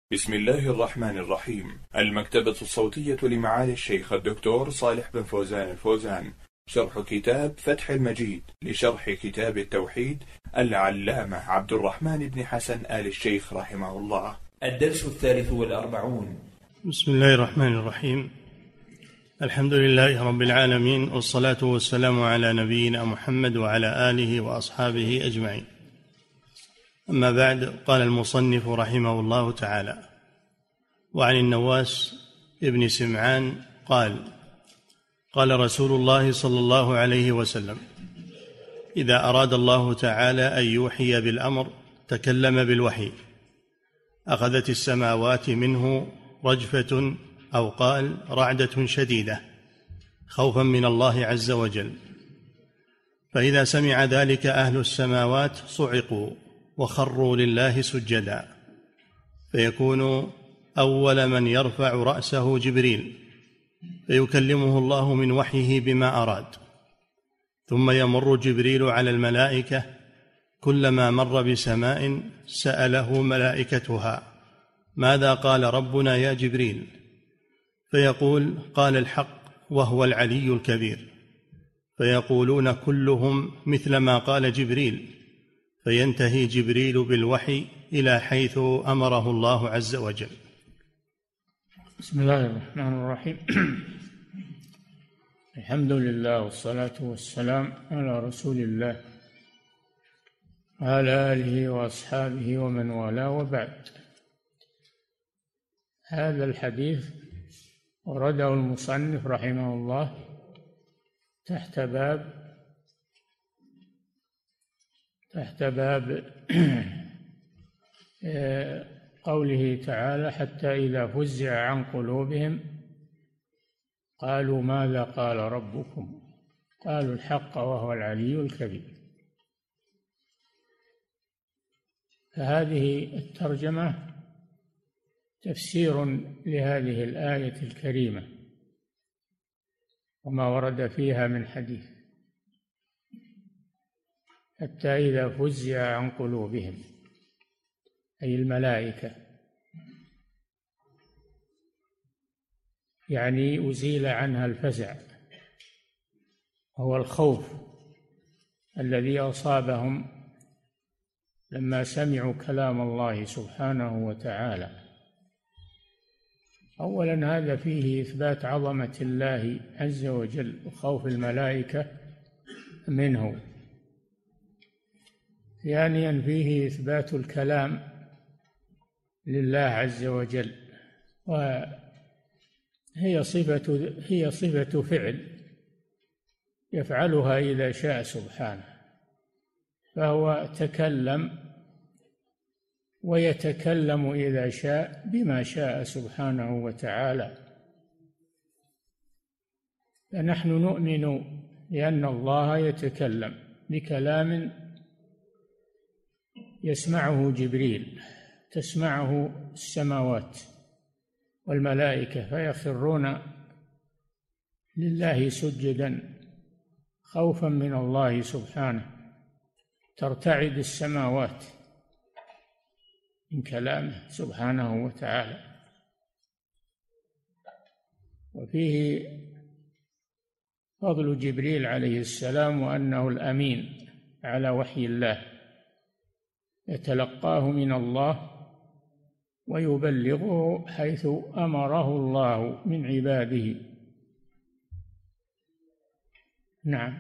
بسم الله الرحمن الرحيم. المكتبة الصوتية لمعالي الشيخ الدكتور صالح بن فوزان الفوزان، شرح كتاب فتح المجيد لشرح كتاب التوحيد العلامة عبد الرحمن بن حسن آل الشيخ رحمه الله. الدرس 43. بسم الله الرحمن الرحيم. الحمد لله رب العالمين، والصلاة والسلام على نبينا محمد وعلى آله وأصحابه أجمعين. أما بعد، قال المصنف رحمه الله تعالى: وعن النواس ابن سمعان قال: قال رسول الله صلى الله عليه وسلم: إذا أراد الله تعالى أن يوحي بالأمر تكلم بالوحي، أخذت السماوات منه رجفة، أو قال رعدة شديدة، خوفا من الله عز وجل. فإذا سمع ذلك أهل السماوات صعقوا وخروا لله سجدا، فيكون أول من يرفع رأسه جبريل، فيكلمه الله من وحيه بما أراد. ثم يمر جبريل على الملائكة، كلما مر بسماء سأله ملائكتها: ماذا قال ربنا يا جبريل؟ فيقول: قال الحق وهو العلي الكبير. فيقولون كلهم مثل ما قال جبريل، فينتهي جبريل بالوحي إلى حيث أمره الله عز وجل. بسم الله الرحمن الرحيم. الحمد لله والصلاة والسلام على رسول الله وعلى آله وأصحابه ومن والاه، وبعد. هذا الحديث ورده المصنف رحمه الله تحت باب قوله تعالى: حتى إذا فزع عن قلوبهم قالوا ماذا قال ربكم؟ قالوا الحق وهو العلي الكبير. فهذه الترجمة تفسير لهذه الآية الكريمة وما ورد فيها من حديث: حتى إذا فزع عن قلوبهم، أي الملائكة، يعني أزيل عنها الفزع، هو الخوف الذي أصابهم لما سمعوا كلام الله سبحانه وتعالى. أولا، هذا فيه إثبات عظمة الله عز وجل وخوف الملائكة منه. ثانيا، فيه إثبات الكلام لله عز وجل، وهي صفة فعل يفعلها إذا شاء سبحانه، فهو تكلم ويتكلم إذا شاء بما شاء سبحانه وتعالى. فنحن نؤمن بأن الله يتكلم بكلام يسمعه جبريل، تسمعه السماوات والملائكة، فيخرون لله سجدا خوفا من الله سبحانه، ترتعد السماوات من كلامه سبحانه وتعالى. وفيه فضل جبريل عليه السلام، وأنه الأمين على وحي الله، يتلقاه من الله ويبلغه حيث أمره الله من عباده. نعم.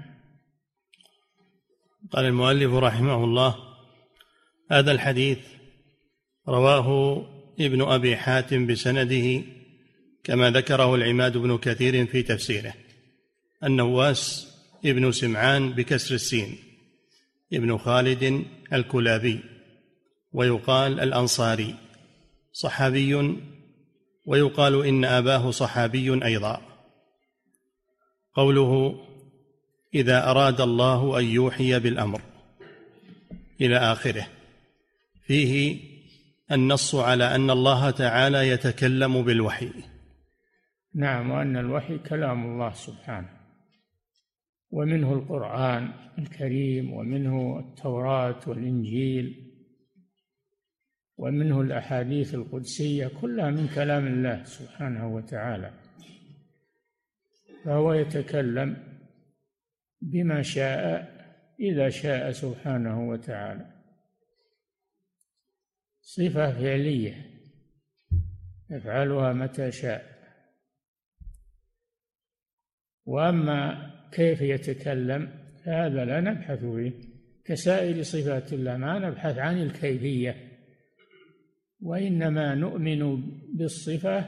قال المؤلف رحمه الله: هذا الحديث رواه ابن أبي حاتم بسنده كما ذكره العماد بن كثير في تفسيره. النواس ابن سمعان بكسر السين، ابن خالد الكلابي، ويقال الأنصاري، صحابي، ويقال إن أباه صحابي أيضا. قوله: إذا أراد الله أن يوحي بالأمر، إلى آخره، فيه النص على أن الله تعالى يتكلم بالوحي. نعم، وأن الوحي كلام الله سبحانه، ومنه القرآن الكريم، ومنه التوراة والإنجيل، ومنه الأحاديث القدسية كلها من كلام الله سبحانه وتعالى، فهو يتكلم بما شاء إذا شاء سبحانه وتعالى. صفة فعلية يفعلها متى شاء. وأما كيف يتكلم هذا لا نبحث فيه، كسائر صفات الله ما نبحث عن الكيفية، وإنما نؤمن بالصفة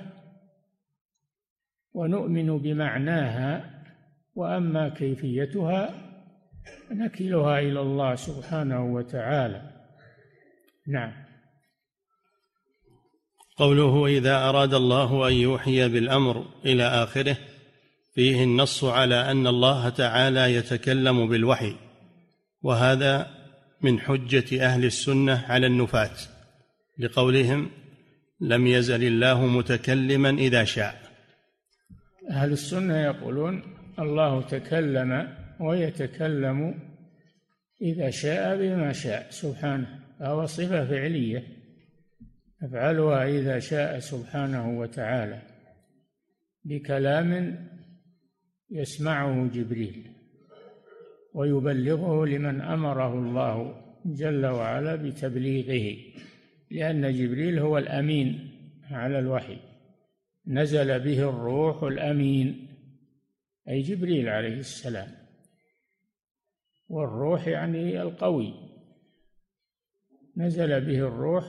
ونؤمن بمعناها، وأما كيفيتها نكلها إلى الله سبحانه وتعالى. نعم. قوله إذا أراد الله أن يوحي بالأمر إلى آخره فيه النص على أن الله تعالى يتكلم بالوحي، وهذا من حجة أهل السنة على النفاة لقولهم لم يزل الله متكلما إذا شاء. أهل السنة يقولون الله تكلم ويتكلم إذا شاء بما شاء سبحانه، فهو صفة فعلية يفعلها إذا شاء سبحانه وتعالى بكلام يسمعه جبريل ويبلغه لمن أمره الله جل وعلا بتبليغه، لأن جبريل هو الأمين على الوحي، نزل به الروح الأمين أي جبريل عليه السلام، والروح يعني القوي، نزل به الروح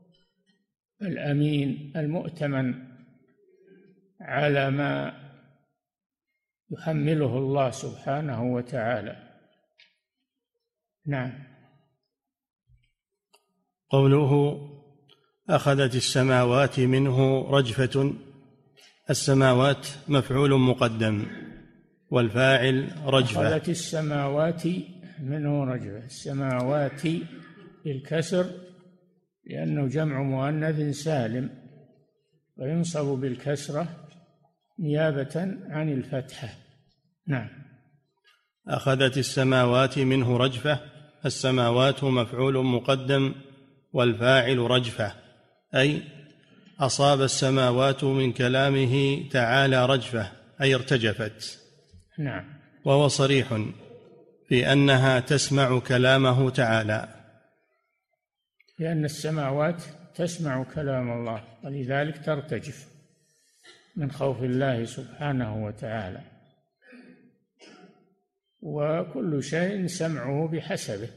الأمين المؤتمن على ما يحمله الله سبحانه وتعالى. نعم. قوله أخذت السماوات منه رجفة، السماوات مفعول مقدم والفاعل رجفة. أخذت السماوات منه رجفة، السماوات بالكسر لأنه جمع مؤنث سالم وينصب بالكسرة نيابة عن الفتحة. نعم. أخذت السماوات منه رجفة، السماوات مفعول مقدم والفاعل رجفة، أي أصاب السماوات من كلامه تعالى رجفة أي ارتجفت. نعم. وهو صريح في أنها تسمع كلامه تعالى، لأن السماوات تسمع كلام الله ولذلك ترتجف من خوف الله سبحانه وتعالى، وكل شيء سمعه بحسبه،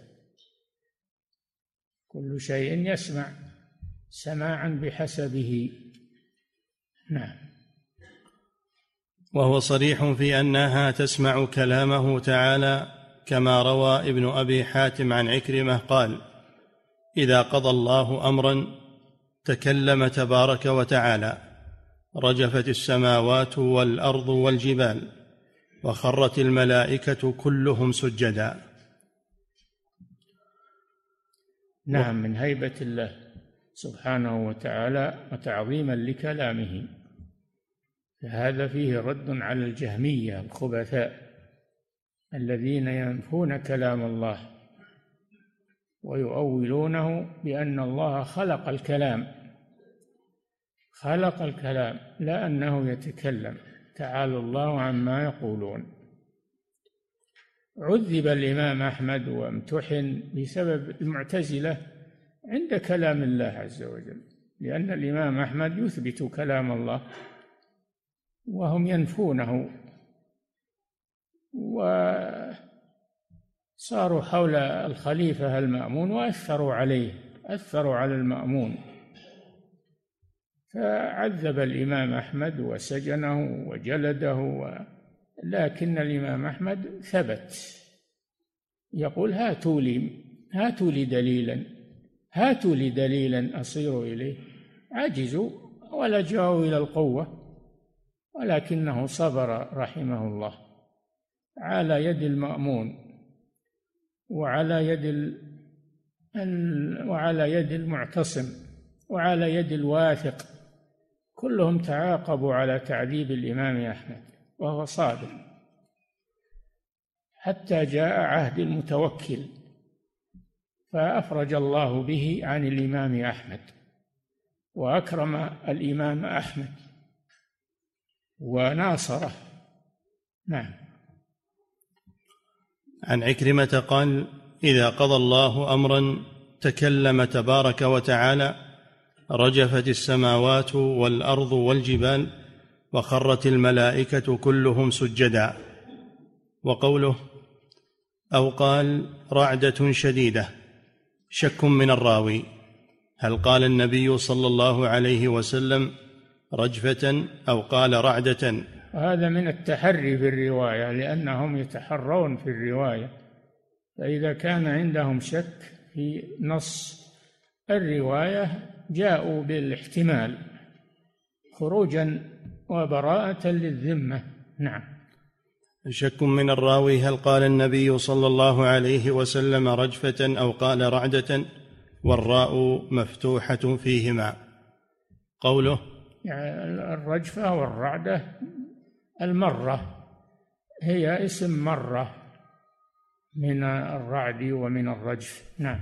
كل شيء يسمع سماعا بحسبه. نعم. وهو صريح في أنها تسمع كلامه تعالى، كما روى ابن أبي حاتم عن عكرمة قال إذا قضى الله أمرا تكلم تبارك وتعالى رجفت السماوات والأرض والجبال وخرت الملائكة كلهم سجدا. نعم، من هيبة الله سبحانه وتعالى وتعظيما لكلامه. هذا فيه رد على الجهمية الخبثاء الذين ينفون كلام الله ويؤولونه بأن الله خلق الكلام، خلق الكلام لا أنه يتكلم، تعالى الله عما يقولون. عذب الإمام أحمد وامتحن بسبب المعتزلة عند كلام الله عز وجل، لأن الإمام أحمد يثبت كلام الله وهم ينفونه، وصاروا حول الخليفة المأمون وأثروا عليه، أثروا على المأمون، فعذب الإمام أحمد وسجنه وجلده لكن الإمام أحمد ثبت، يقول هاتوا لي دليلا، هاتوا لي دليلا أصير إليه. عجزوا ولجأوا إلى القوة، ولكنه صبر رحمه الله على يد المأمون وعلى يد المعتصم وعلى يد الواثق، كلهم تعاقبوا على تعذيب الإمام أحمد وهو صادق، حتى جاء عهد المتوكل فأفرج الله به عن الإمام أحمد. وأكرم الإمام أحمد وناصره. نعم. عن عكرمة قال: إذا قضى الله أمرا تكلم تبارك وتعالى رجفت السماوات والأرض والجبال وخرت الملائكة كلهم سجدا. وقوله أو قال رعدة شديدة شك من الراوي، هل قال النبي صلى الله عليه وسلم رجفة أو قال رعدة؟ هذا من التحري في الرواية، لأنهم يتحرون في الرواية، فإذا كان عندهم شك في نص الرواية جاءوا بالاحتمال خروجا وبراءة للذمة. نعم. شك من الراوي، هل قال النبي صلى الله عليه وسلم رجفة أو قال رعدة، والراء مفتوحة فيهما. قوله يعني الرجفة والرعدة المرة هي اسم مرة من الرعد ومن الرجف. نعم.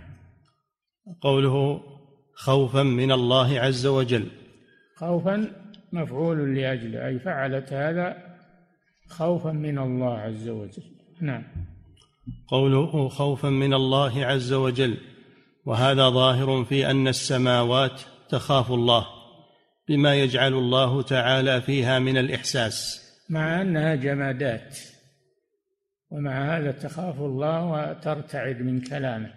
قوله خوفا من الله عز وجل، خوفا مفعول لأجله، أي فعلت هذا خوفا من الله عز وجل. نعم. قوله خوفا من الله عز وجل، وهذا ظاهر في أن السماوات تخاف الله بما يجعل الله تعالى فيها من الإحساس، مع أنها جمادات، ومع هذا تخاف الله وترتعد من كلامه،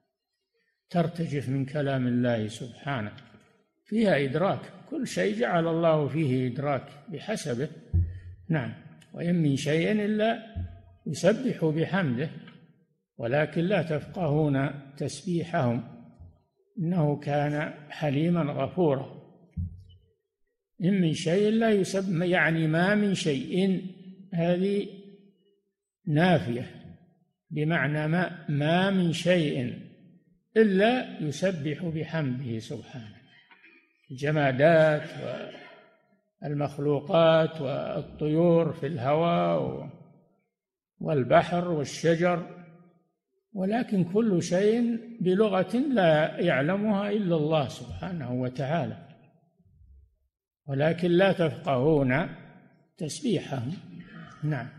ترتجف من كلام الله سبحانه، فيها إدراك، كل شيء جعل الله فيه إدراك بحسبه. نعم. وإن من شيء إلا يسبح بحمده ولكن لا تفقهون تسبيحهم إنه كان حليما غفورا. إن من شيء لا يسبح، يعني ما من شيء، هذه نافية بمعنى ما من شيء إلا يسبح بحمده سبحانه، الجمادات والمخلوقات والطيور في الهواء والبحر والشجر، ولكن كل شيء بلغة لا يعلمها إلا الله سبحانه وتعالى، ولكن لا تفقهون تسبيحهم. نعم.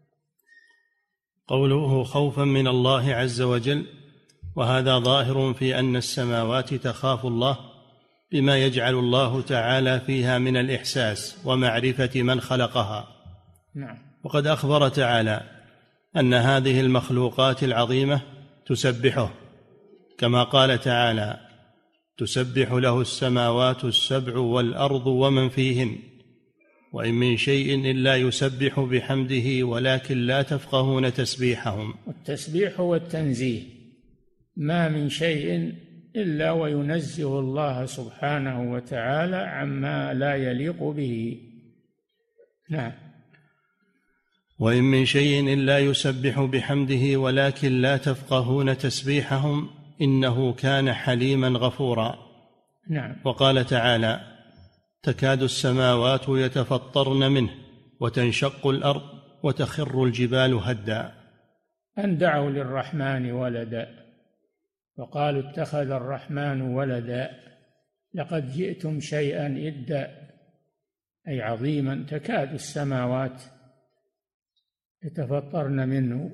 قوله خوفا من الله عز وجل، وهذا ظاهر في أن السماوات تخاف الله بما يجعل الله تعالى فيها من الإحساس ومعرفة من خلقها. نعم. وقد أخبر تعالى أن هذه المخلوقات العظيمة تسبحه، كما قال تعالى تسبح له السماوات السبع والأرض ومن فيهن وإن من شيء إلا يسبح بحمده ولكن لا تفقهون تسبيحهم. والتسبيح هو التنزيه، ما من شيء إلا وينزه الله سبحانه وتعالى عما لا يليق به. نعم. وإن من شيء إلا يسبح بحمده ولكن لا تفقهون تسبيحهم إنه كان حليما غفورا. نعم. وقال تعالى تكاد السماوات يتفطرن منه وتنشق الأرض وتخر الجبال هدا. أن دعوا للرحمن ولدا وقالوا اتخذ الرحمن ولدا لقد جئتم شيئا إدا، أي عظيما. تكاد السماوات يتفطرن منه،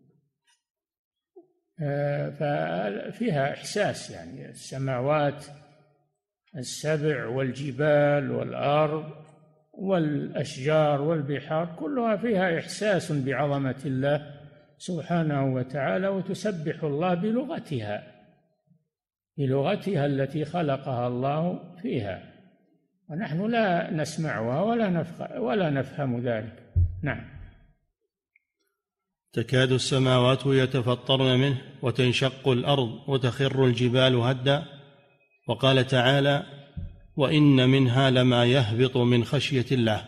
ففيها إحساس، يعني السماوات السبع والجبال والأرض والأشجار والبحار كلها فيها إحساس بعظمة الله سبحانه وتعالى، وتسبح الله بلغتها التي خلقها الله فيها، ونحن لا نسمعها ولا نفهم ذلك. نعم. تكاد السماوات يتفطرن منه وتنشق الأرض وتخر الجبال هدا. وقال تعالى وإن منها لما يهبط من خشية الله.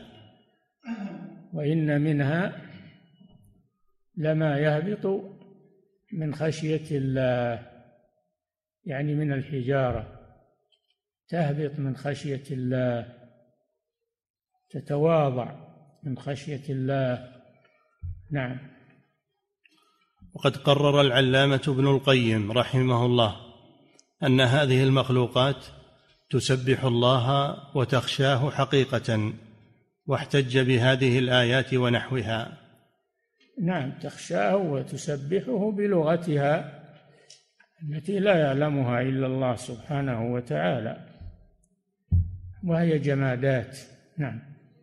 وإن منها لما يهبط من خشية الله، يعني من الحجارة تهبط من خشية الله، تتواضع من خشية الله. نعم. وقد قرر العلامة ابن القيم رحمه الله أن هذه المخلوقات تسبح الله وتخشاه حقيقة، واحتج بهذه الآيات ونحوها. نعم، تخشاه وتسبحه بلغتها التي لا يعلمها إلا الله سبحانه وتعالى، وهي جمادات. نعم.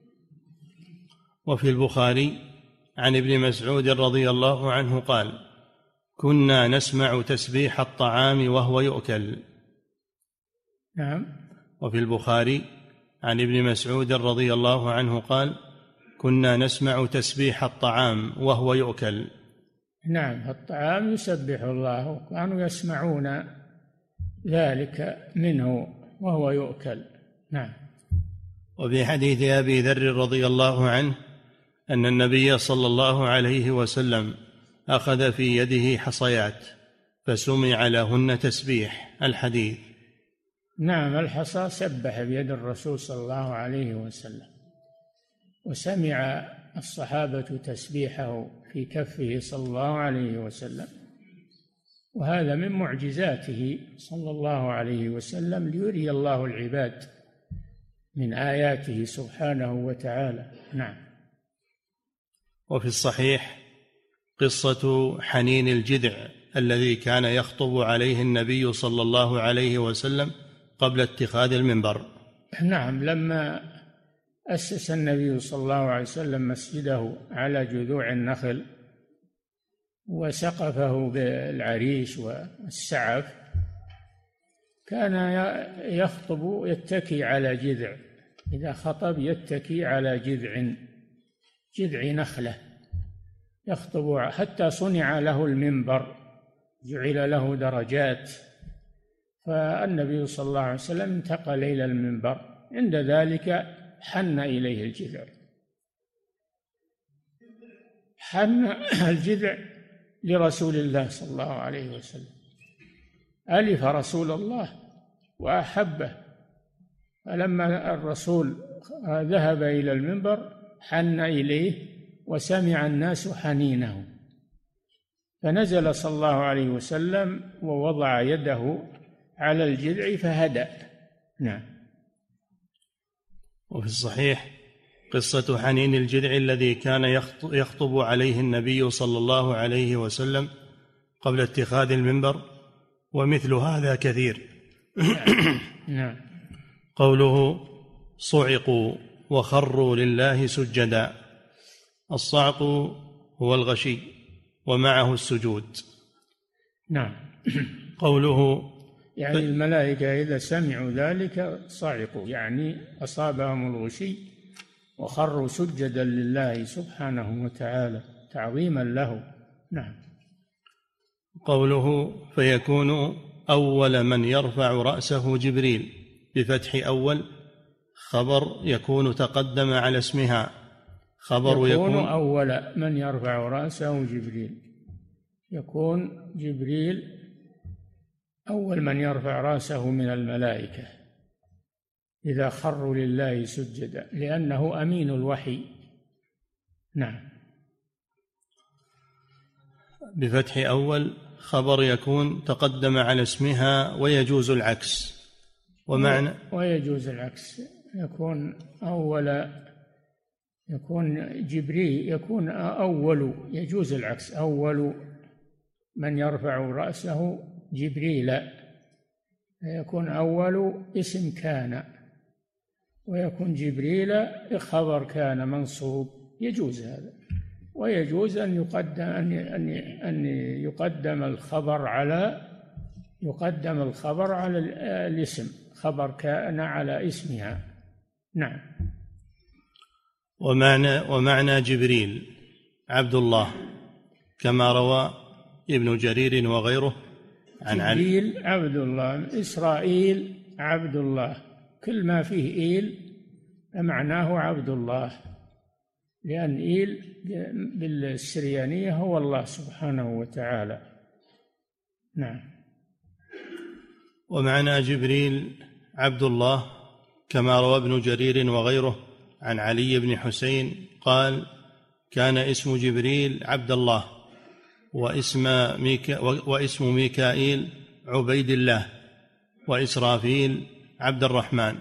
وفي البخاري عن ابن مسعود رضي الله عنه قال: كنا نسمع تسبيح الطعام وهو يؤكل. نعم. وفي البخاري عن ابن مسعود رضي الله عنه قال: كنا نسمع تسبيح الطعام وهو يؤكل. نعم، الطعام يسبح الله، وكانوا يسمعون ذلك منه وهو يؤكل. نعم. وفي حديث أبي ذر رضي الله عنه أن النبي صلى الله عليه وسلم أخذ في يده حصيات فسمع لهن تسبيح. الحديث. نعم، الحصى سبح بيد الرسول صلى الله عليه وسلم، وسمع الصحابة تسبيحه في كفه صلى الله عليه وسلم، وهذا من معجزاته صلى الله عليه وسلم ليري الله العباد من آياته سبحانه وتعالى. نعم. وفي الصحيح قصة حنين الجذع الذي كان يخطب عليه النبي صلى الله عليه وسلم قبل اتخاذ المنبر. نعم، لما أسس النبي صلى الله عليه وسلم مسجده على جذوع النخل وسقفه بالعريش والسعف، كان يخطب يتكي على جذع، إذا خطب يتكي على جذع نخلة يخطب، حتى صنع له المنبر، جعل له درجات، فالنبي صلى الله عليه وسلم انتقل إلى المنبر، عند ذلك حن إليه الجذع، حن الجذع لرسول الله صلى الله عليه وسلم، ألف رسول الله وأحبه، فلما الرسول ذهب إلى المنبر حن إليه وسمع الناس حنينه، فنزل صلى الله عليه وسلم ووضع يده على الجذع فهدأ. نعم. وفي الصحيح قصة حنين الجذع الذي كان يخطب عليه النبي صلى الله عليه وسلم قبل اتخاذ المنبر، ومثل هذا كثير. نعم. قوله: صعقوا وخروا لله سجدا. الصعق هو الغشي ومعه السجود. نعم. قوله يعني الملائكة إذا سمعوا ذلك صعقوا، يعني أصابهم الغشي وخروا سجدا لله سبحانه وتعالى تعظيما له. نعم. قوله: فيكون أول من يرفع رأسه جبريل، بفتح أول خبر يكون تقدم على اسمها، خبر يكون أول من يرفع رأسه جبريل، يكون جبريل أول من يرفع رأسه من الملائكة إذا خروا لله سجدا، لأنه أمين الوحي. نعم. بفتح أول خبر يكون تقدم على اسمها، ويجوز العكس. ومعنى ويجوز العكس، يكون أول، يكون جبريل، يكون أول، يجوز العكس، أول من يرفع رأسه جبريل، يكون أول اسم كان، ويكون جبريل خبر كان منصوب، يجوز هذا. ويجوز أن يقدم الخبر على الاسم، خبر كان على اسمها. نعم. ومعنى جبريل عبد الله، كما روى ابن جرير وغيره عن جبريل عبد الله، إسرائيل عبد الله، كل ما فيه إيل معناه عبد الله، لأن إيل بالسريانية هو الله سبحانه وتعالى. نعم. ومعنى جبريل عبد الله كما روى ابن جرير وغيره عن علي بن حسين قال: كان اسم جبريل عبد الله، واسم ميكائيل عبيد الله، وإسرافيل عبد الرحمن،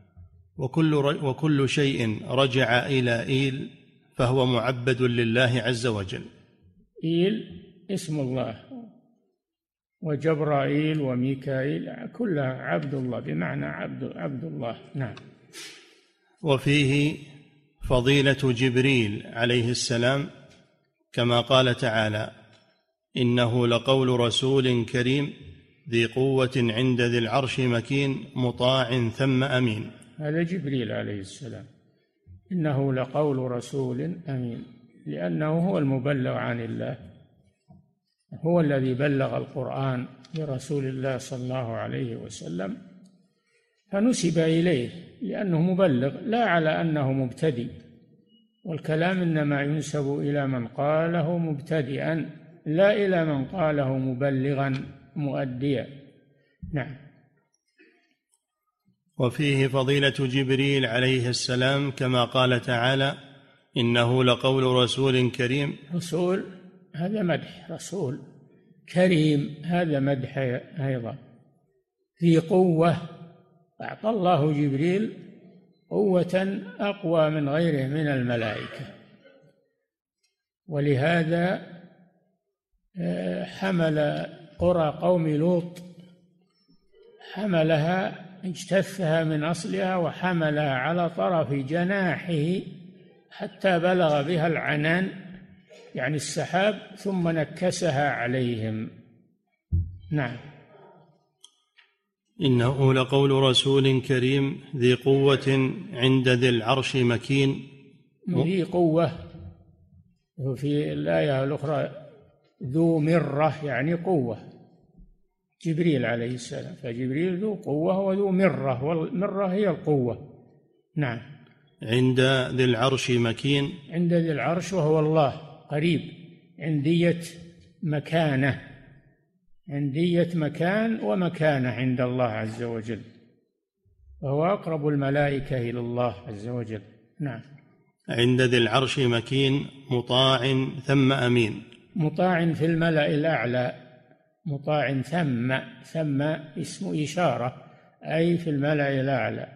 وكل شيء رجع إلى إيل فهو معبد لله عز وجل. إيل اسم الله، وجبرائيل وميكائيل كلها عبد الله، بمعنى عبد الله. نعم. وفيه فضيلة جبريل عليه السلام، كما قال تعالى: إنه لقول رسول كريم ذي قوة عند ذي العرش مكين مطاع ثم أمين. هذا جبريل عليه السلام، إنه لقول رسول أمين، لأنه هو المبلغ عن الله، هو الذي بلغ القرآن لرسول الله صلى الله عليه وسلم، فنسب إليه لأنه مبلغ، لا على أنه مبتدئ، والكلام إنما ينسب إلى من قاله مبتدئا، لا إلى من قاله مبلغا مؤديا. نعم. وفيه فضيلة جبريل عليه السلام، كما قال تعالى: إنه لقول رسول كريم. رسول هذا مدح، رسول كريم هذا مدح أيضا. ذي قوة، أعطى الله جبريل قوة أقوى من غيره من الملائكة، ولهذا حمل قرى قوم لوط، حملها، اجتثها من أصلها وحملها على طرف جناحه حتى بلغ بها العنان، يعني السحاب، ثم نكسها عليهم. نعم. إنه لقول رسول كريم ذي قوة عند ذي العرش مكين. ذي قوة، وفي الآية الأخرى ذو مرة، يعني قوة، جبريل عليه السلام، فجبريل ذو قوة وذو مرة، والمرة هي القوة. نعم. عند ذي العرش مكين، عند ذي العرش وهو الله، قريب، عندية مكانة، عندية مكان ومكانة عند الله عز وجل، وهو أقرب الملائكة إلى الله عز وجل. نعم. عند ذي العرش مكين مطاع ثم أمين. مطاع في الملأ الأعلى، مطاع ثم اسم إشارة، أي في الملأ الأعلى.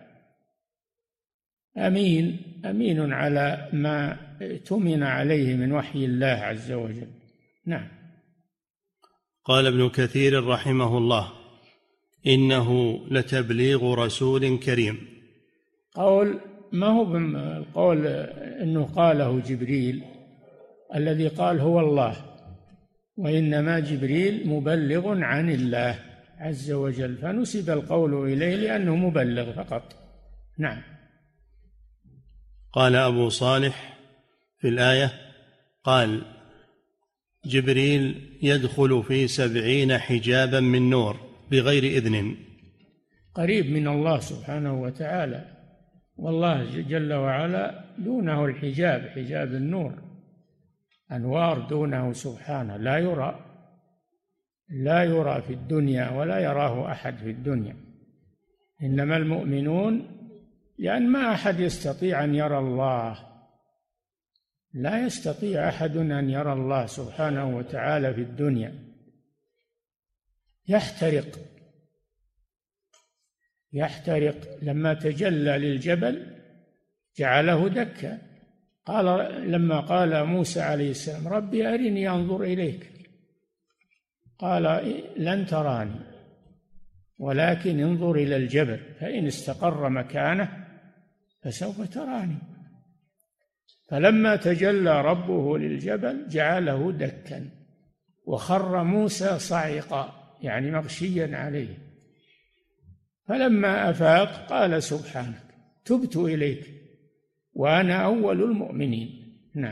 أمين على ما اؤتمن عليه من وحي الله عز وجل. نعم. قال ابن كثير رحمه الله: إنه لتبليغ رسول كريم. قول ما هو القول أنه قاله جبريل، الذي قال هو الله، وإنما جبريل مبلغ عن الله عز وجل، فنسب القول إليه لأنه مبلغ فقط. نعم. قال أبو صالح في الآية: قال جبريل يدخل في 70 حجابا من نور بغير إذن. قريب من الله سبحانه وتعالى، والله جل وعلا دونه الحجاب، حجاب النور، أنوار دونه سبحانه، لا يرى في الدنيا ولا يراه أحد في الدنيا، إنما المؤمنون، لأن ما أحد يستطيع أن يرى الله، لا يستطيع أحد أن يرى الله سبحانه وتعالى في الدنيا، يحترق لما تجلى للجبل جعله دكا. لما قال موسى عليه السلام: ربي أرني أنظر إليك، قال: لن تراني ولكن انظر إلى الجبل فإن استقر مكانه فسوف تراني. فلما تجلى ربه للجبل جعله دكا، وخر موسى صعقا، يعني مغشيا عليه. فلما أفاق قال: سبحانك تبت إليك وأنا أول المؤمنين. نعم.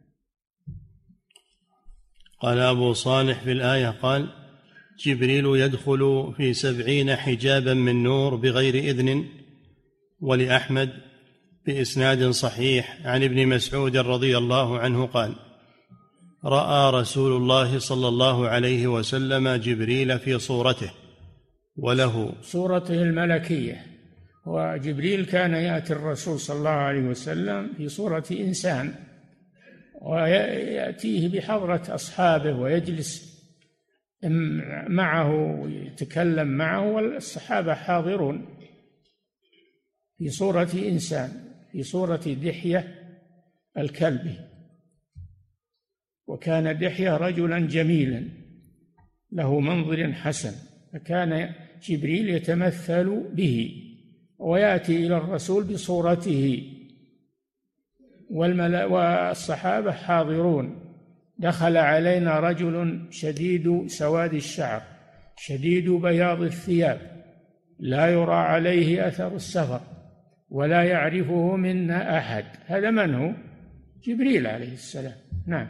قال أبو صالح في الآية: قال جبريل يدخل في 70 حجابا من نور بغير إذن. ولأحمد بإسناد صحيح عن ابن مسعود رضي الله عنه قال: رأى رسول الله صلى الله عليه وسلم جبريل في صورته، وله صورته الملكية، وجبريل كان يأتي الرسول صلى الله عليه وسلم في صورة إنسان، ويأتيه بحضرة أصحابه ويجلس معه ويتكلم معه والصحابة حاضرون، في صورة إنسان، في صورة دحية الكلبي. وكان دحية رجلا جميلا له منظر حسن، فكان جبريل يتمثل به ويأتي إلى الرسول بصورته، والصحابة حاضرون. دخل علينا رجل شديد سواد الشعر شديد بياض الثياب لا يرى عليه أثر السفر ولا يعرفه منا أحد. هذا من هو؟ جبريل عليه السلام. نعم.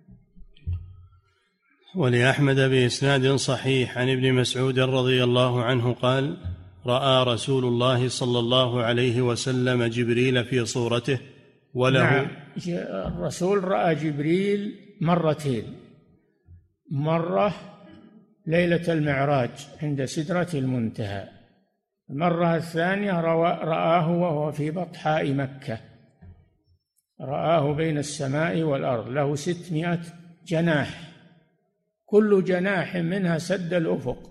ولأحمد بإسناد صحيح عن ابن مسعود رضي الله عنه قال: رأى رسول الله صلى الله عليه وسلم جبريل في صورته وله. نعم، الرسول رأى جبريل مرتين، مرة ليلة المعراج عند سدرة المنتهى، المرة الثانية رآه وهو في بطحاء مكة، رآه بين السماء والأرض، له 600 جناح، كل جناح منها سد الأفق.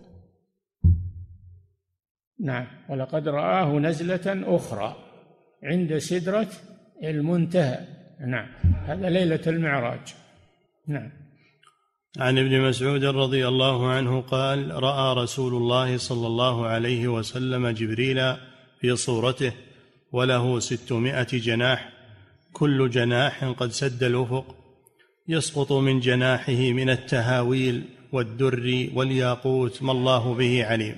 نعم. ولقد رآه نزلة أخرى عند سدرة المنتهى. نعم، هذا ليلة المعراج. نعم. عن ابن مسعود رضي الله عنه قال: رأى رسول الله صلى الله عليه وسلم جبريل في صورته وله 600 جناح، كل جناح قد سد الأفق، يسقط من جناحه من التهاويل والدر والياقوت ما الله به عليم.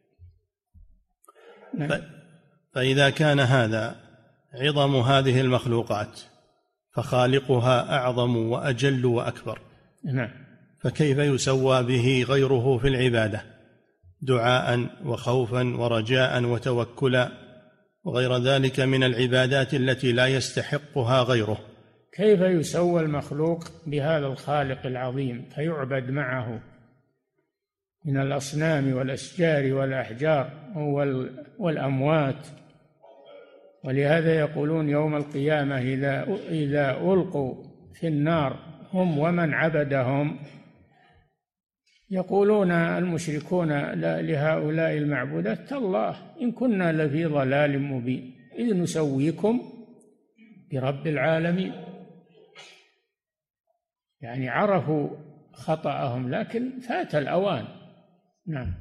فإذا كان هذا عظم هذه المخلوقات فخالقها أعظم وأجل وأكبر، فكيف يسوى به غيره في العبادة دعاء وخوفا ورجاء وتوكلا وغير ذلك من العبادات التي لا يستحقها غيره؟ كيف يسوى المخلوق بهذا الخالق العظيم فيعبد معه من الأصنام والأشجار والأحجار والأموات؟ ولهذا يقولون يوم القيامة إذا ألقوا في النار هم ومن عبدهم، يقولون المشركون لهؤلاء المعبودات: تالله إن كنا لفي ضلال مبين إذ نسويكم برب العالمين. يعني عرفوا خطأهم لكن فات الأوان. نعم.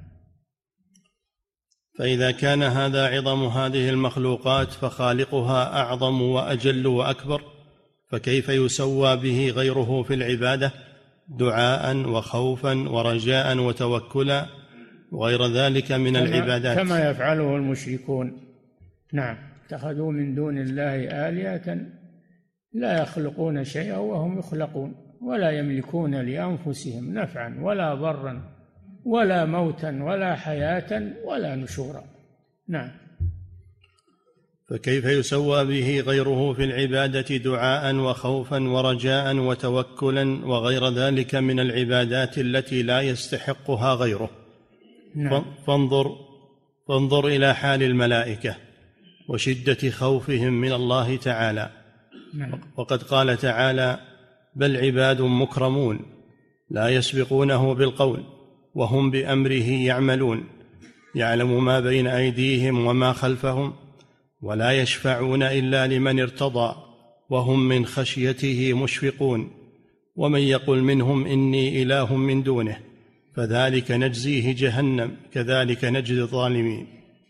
فإذا كان هذا عظم هذه المخلوقات فخالقها أعظم وأجل وأكبر، فكيف يسوى به غيره في العبادة دعاء وخوفا ورجاء وتوكلا وغير ذلك من العبادات كما يفعله المشركون؟ نعم، اتخذوا من دون الله آلهة لا يخلقون شيئا وهم يخلقون ولا يملكون لأنفسهم نفعا ولا ضرا ولا موتا ولا حياة ولا نشورا. نعم. فكيف يسوى به غيره في العبادة دعاء وخوفا ورجاء وتوكلا وغير ذلك من العبادات التي لا يستحقها غيره؟ نعم. فانظر إلى حال الملائكة وشدة خوفهم من الله تعالى. نعم. وقد قال تعالى: بل عباد مكرمون لا يسبقونه بالقول وهم بأمره يعملون، يعلم ما بين أيديهم وما خلفهم ولا يشفعون إلا لمن ارتضى وهم من خشيته مشفقون، ومن يقل منهم إني إله من دونه فذلك نجزيه جهنم كذلك نجزي الظالمين.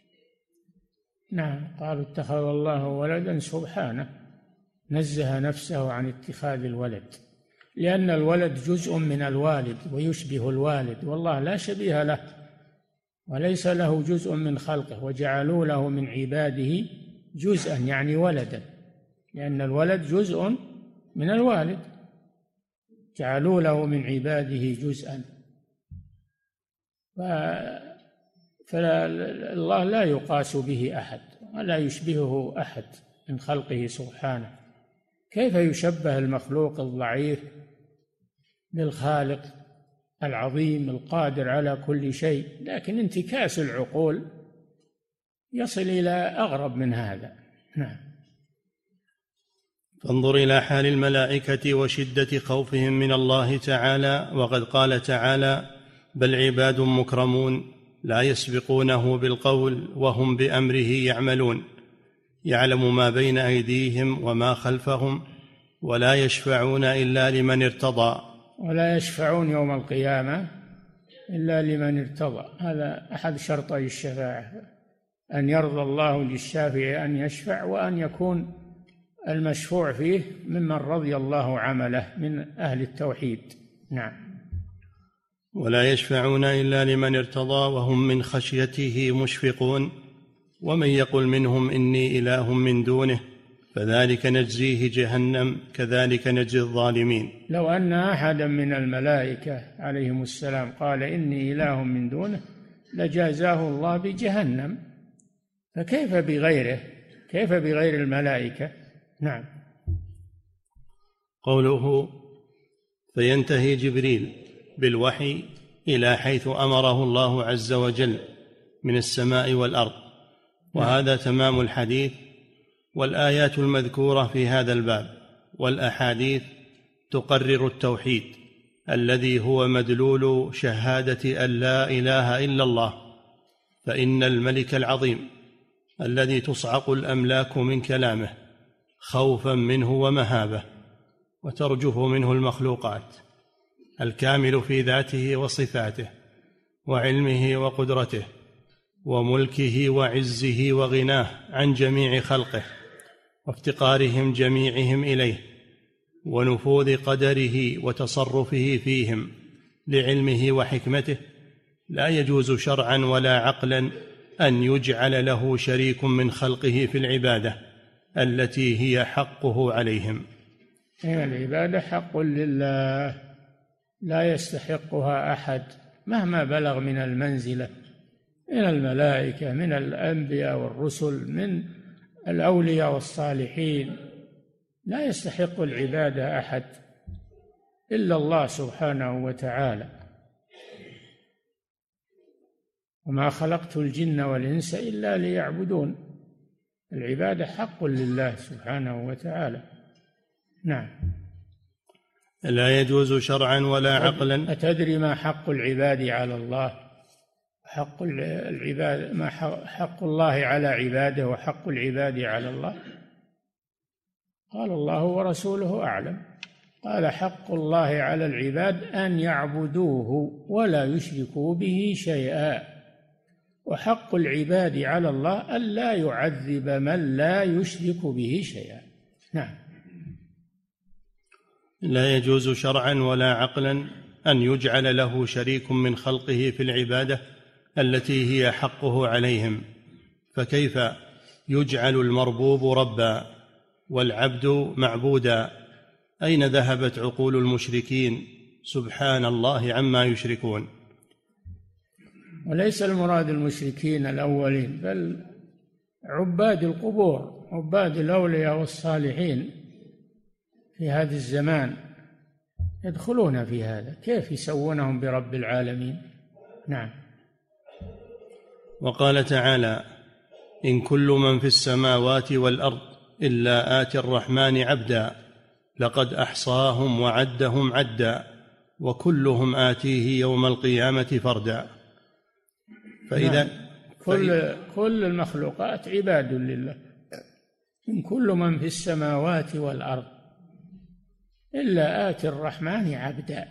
نعم. قالوا اتخذ الله ولدا، سبحانه نزه نفسه عن اتخاذ الولد، لأن الولد جزء من الوالد ويشبه الوالد، والله لا شبيه له وليس له جزء من خلقه، وجعلوا له من عباده جزءا يعني ولدا، لأن الولد جزء من الوالد، جعلوا له من عباده جزءا. فالله لا يقاس به أحد ولا يشبهه أحد من خلقه سبحانه. كيف يشبه المخلوق الضعيف بالخالق العظيم القادر على كل شيء؟ لكن انتكاس العقول يصل إلى أغرب من هذا. نعم. فانظر إلى حال الملائكة وشدة خوفهم من الله تعالى، وقد قال تعالى: بل عباد مكرمون لا يسبقونه بالقول وهم بأمره يعملون، يعلم ما بين أيديهم وما خلفهم ولا يشفعون إلا لمن ارتضى. ولا يشفعون يوم القيامة إلا لمن ارتضى. هذا أحد شرطي الشفاعة، أن يرضى الله للشافع أن يشفع، وأن يكون المشفوع فيه ممن رضي الله عمله من أهل التوحيد. نعم. ولا يشفعون إلا لمن ارتضى وهم من خشيته مشفقون. ومن يقل منهم إني إله من دونه فذلك نجزيه جهنم كذلك نجزي الظالمين. لو أن أحدا من الملائكة عليهم السلام قال إني إله من دونه لجازاه الله بجهنم، فكيف بغيره؟ كيف بغير الملائكة؟ نعم. قوله فينتهي جبريل بالوحي إلى حيث أمره الله عز وجل من السماء والأرض، وهذا تمام الحديث. والآيات المذكورة في هذا الباب والأحاديث تقرر التوحيد الذي هو مدلول شهادة أن لا إله إلا الله. فإن الملك العظيم الذي تصعق الأملاك من كلامه خوفا منه ومهابة وترجف منه المخلوقات، الكامل في ذاته وصفاته وعلمه وقدرته وملكه وعزه وغناه عن جميع خلقه وافتقارهم جميعهم إليه، ونفوذ قدره وتصرفه فيهم لعلمه وحكمته، لا يجوز شرعا ولا عقلا أن يجعل له شريك من خلقه في العبادة التي هي حقه عليهم. العبادة حق لله لا يستحقها أحد مهما بلغ من المنزلة، من الملائكة، من الأنبياء والرسل، من الأولياء والصالحين. لا يستحق العبادة أحد إلا الله سبحانه وتعالى. وما خلقت الجن والإنس إلا ليعبدون. العبادة حق لله سبحانه وتعالى. نعم. لا يجوز شرعا ولا عقلا. أتدري ما حق العباد على الله؟ حق العباد، ما حق الله على عباده وحق العباد على الله؟ قال الله ورسوله أعلم. قال حق الله على العباد أن يعبدوه ولا يشركوا به شيئا، وحق العباد على الله أن لا يعذب من لا يشرك به شيئا. نعم. لا يجوز شرعا ولا عقلا أن يجعل له شريك من خلقه في العبادة التي هي حقه عليهم، فكيف يجعل المربوب ربا والعبد معبودا؟ أين ذهبت عقول المشركين؟ سبحان الله عما يشركون. وليس المراد المشركين الأولين، بل عباد القبور، عباد الأولياء والصالحين في هذا الزمان يدخلون في هذا. كيف يسوونهم برب العالمين؟ نعم. وقال تعالى إن كل من في السماوات والأرض إلا آتي الرحمن عبدا لقد أحصاهم وعدهم عدا وكلهم آتيه يوم القيامة فردا. فإذا كل المخلوقات عباد لله. إن كل من في السماوات والأرض إلا آتي الرحمن عبدا،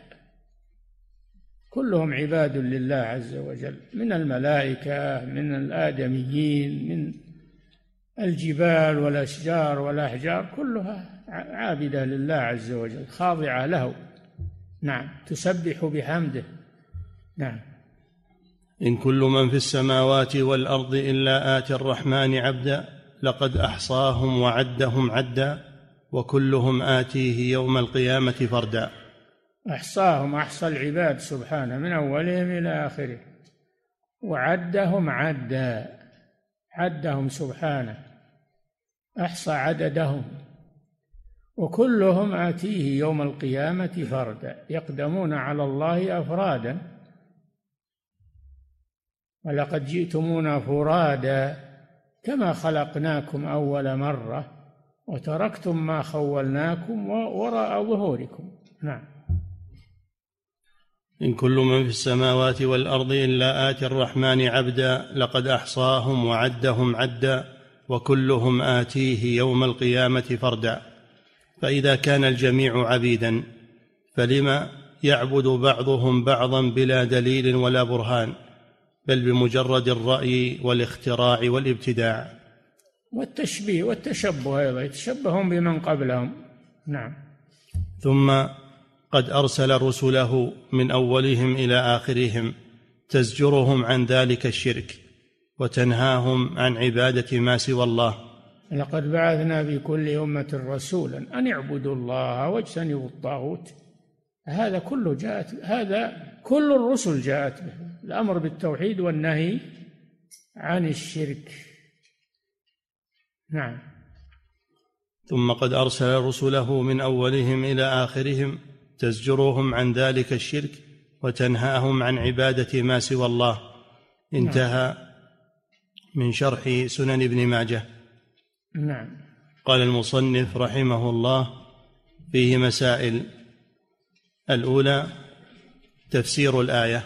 كلهم عباد لله عز وجل، من الملائكة، من الآدميين، من الجبال والأشجار والأحجار، كلها عابدة لله عز وجل، خاضعة له. نعم. تسبح بحمده. نعم. إن كل من في السماوات والأرض إلا آتي الرحمن عبدا لقد أحصاهم وعدهم عدا وكلهم آتيه يوم القيامة فردا. أحصاهم، أحصى العباد سبحانه من أولهم إلى آخره، وعدهم عدا، عدهم سبحانه، أحصى عددهم، وكلهم آتيه يوم القيامة فردا، يقدمون على الله أفرادا. ولقد جئتمونا فرادا كما خلقناكم أول مرة وتركتم ما خولناكم وراء ظهوركم. نعم. إن كل من في السماوات والأرض إلا آتي الرحمن عبدا لقد أحصاهم وعدهم عدا وكلهم آتيه يوم القيامة فردا. فإذا كان الجميع عبيدا فلم يعبد بعضهم بعضا بلا دليل ولا برهان، بل بمجرد الرأي والاختراع والابتداع. والتشبيه والتشبه أيضا، يتشبهون بمن قبلهم. نعم. ثم قد أرسل رسله من أولهم إلى آخرهم تزجرهم عن ذلك الشرك وتنهاهم عن عبادة ما سوى الله. لقد بعثنا في كل أمة رسولا أن اعبدوا الله واجتنبوا الطاغوت. هذا كل الرسل جاءت به الأمر بالتوحيد والنهي عن الشرك. نعم. ثم قد أرسل رسله من أولهم إلى آخرهم تزجرهم عن ذلك الشرك وتنهاهم عن عبادة ما سوى الله. انتهى من شرح سنن ابن ماجه. نعم. قال المصنف رحمه الله: فيه مسائل. الأولى تفسير الآية.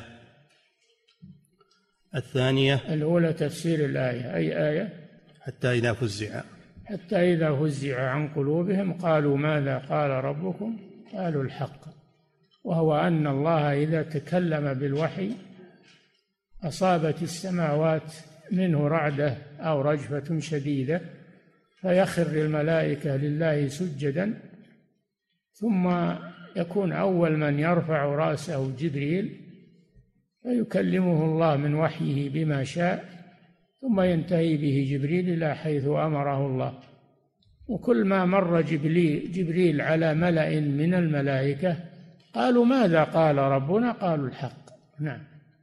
الثانية الأولى تفسير الآية. أي آية؟ حتى إذا فزع عن قلوبهم قالوا ماذا قال ربكم؟ قالوا الحق. وهو أن الله إذا تكلم بالوحي أصابت السماوات منه رعدة أو رجفة شديدة فيخر الملائكة لله سجدا، ثم يكون أول من يرفع رأسه جبريل فيكلمه الله من وحيه بما شاء، ثم ينتهي به جبريل إلى حيث أمره الله. وكل ما مر جبريل على ملأ من الملائكة قالوا ماذا قال ربنا؟ قالوا الحق. نعم.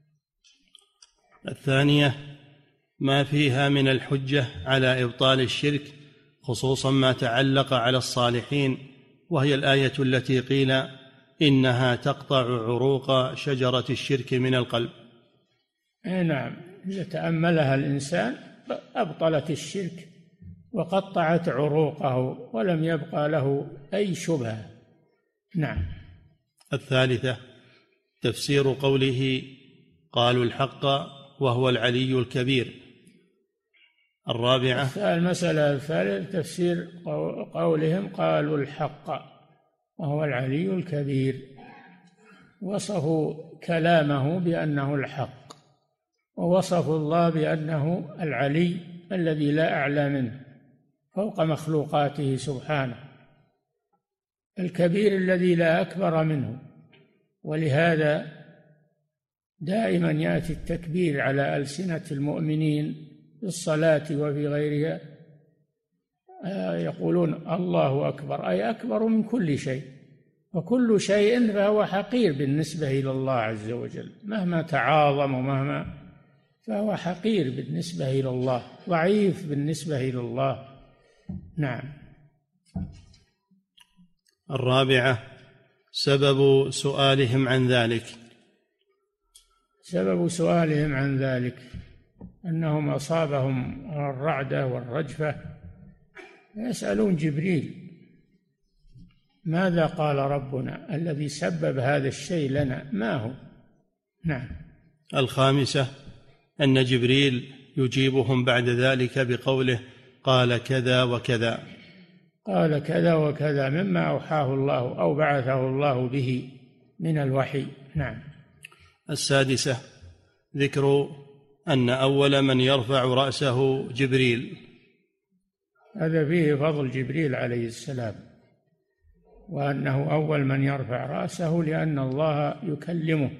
الثانية ما فيها من الحجة على إبطال الشرك، خصوصا ما تعلق على الصالحين، وهي الآية التي قيل إنها تقطع عروق شجرة الشرك من القلب. نعم، إذا تأملها الإنسان أبطلت الشرك وقطعت عروقه ولم يبقى له أي شبهة. نعم. الثالثة تفسير قوله قالوا الحق وهو العلي الكبير. الرابعة المسألة الثالثة تفسير قولهم قالوا الحق وهو العلي الكبير. وصفوا كلامه بأنه الحق، ووصفوا الله بأنه العلي الذي لا أعلى منه فوق مخلوقاته سبحانه، الكبير الذي لا أكبر منه. ولهذا دائما يأتي التكبير على ألسنة المؤمنين في الصلاة وفي غيرها، يقولون الله أكبر، أي أكبر من كل شيء، وكل شيء فهو حقير بالنسبة إلى الله عز وجل، مهما تعاظم ومهما فهو حقير بالنسبة إلى الله، ضعيف بالنسبة إلى الله. نعم. الرابعة سبب سؤالهم عن ذلك. سبب سؤالهم عن ذلك أنهم أصابهم الرعدة والرجفة، يسألون جبريل ماذا قال ربنا الذي سبب هذا الشيء لنا، ما هو؟ نعم. الخامسة أن جبريل يجيبهم بعد ذلك بقوله قال كذا وكذا، قال كذا وكذا مما أوحاه الله أو بعثه الله به من الوحي. نعم. السادسة ذكر أن أول من يرفع رأسه جبريل، هذا فيه فضل جبريل عليه السلام، وأنه أول من يرفع رأسه لأن الله يكلمه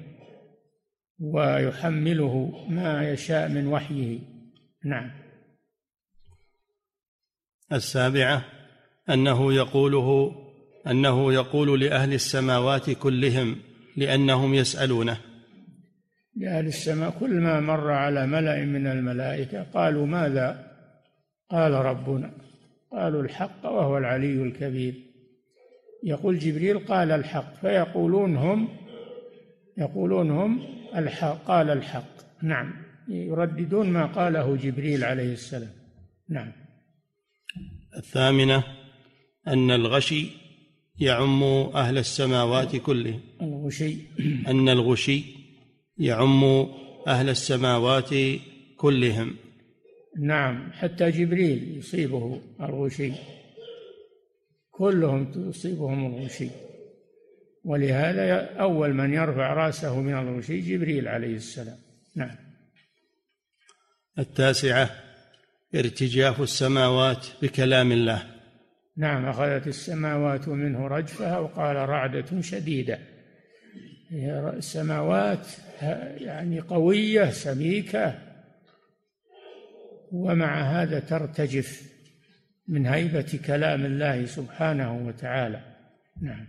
ويحمله ما يشاء من وحيه. نعم. السابعة أنه يقول لأهل السماوات كلهم لأنهم يسألونه. لأهل السماء كل ما مر على ملأ من الملائكة قالوا ماذا قال ربنا؟ قالوا الحق وهو العلي الكبير. يقول جبريل قال الحق، فيقولون هم الحق، قال الحق. نعم، يرددون ما قاله جبريل عليه السلام. نعم. الثامنة أن الغشي يعم أهل السماوات كلهم. أن الغشي يعم أهل السماوات كلهم، نعم، حتى جبريل يصيبه الغشي، كلهم يصيبهم الغشي، ولهذا أول من يرفع رأسه من الغشي جبريل عليه السلام. نعم. 9 ارتجاف السماوات بكلام الله. نعم، أخذت السماوات منه رجفة، وقال رعدة شديدة. السماوات يعني قوية سميكة، ومع هذا ترتجف من هيبة كلام الله سبحانه وتعالى. نعم.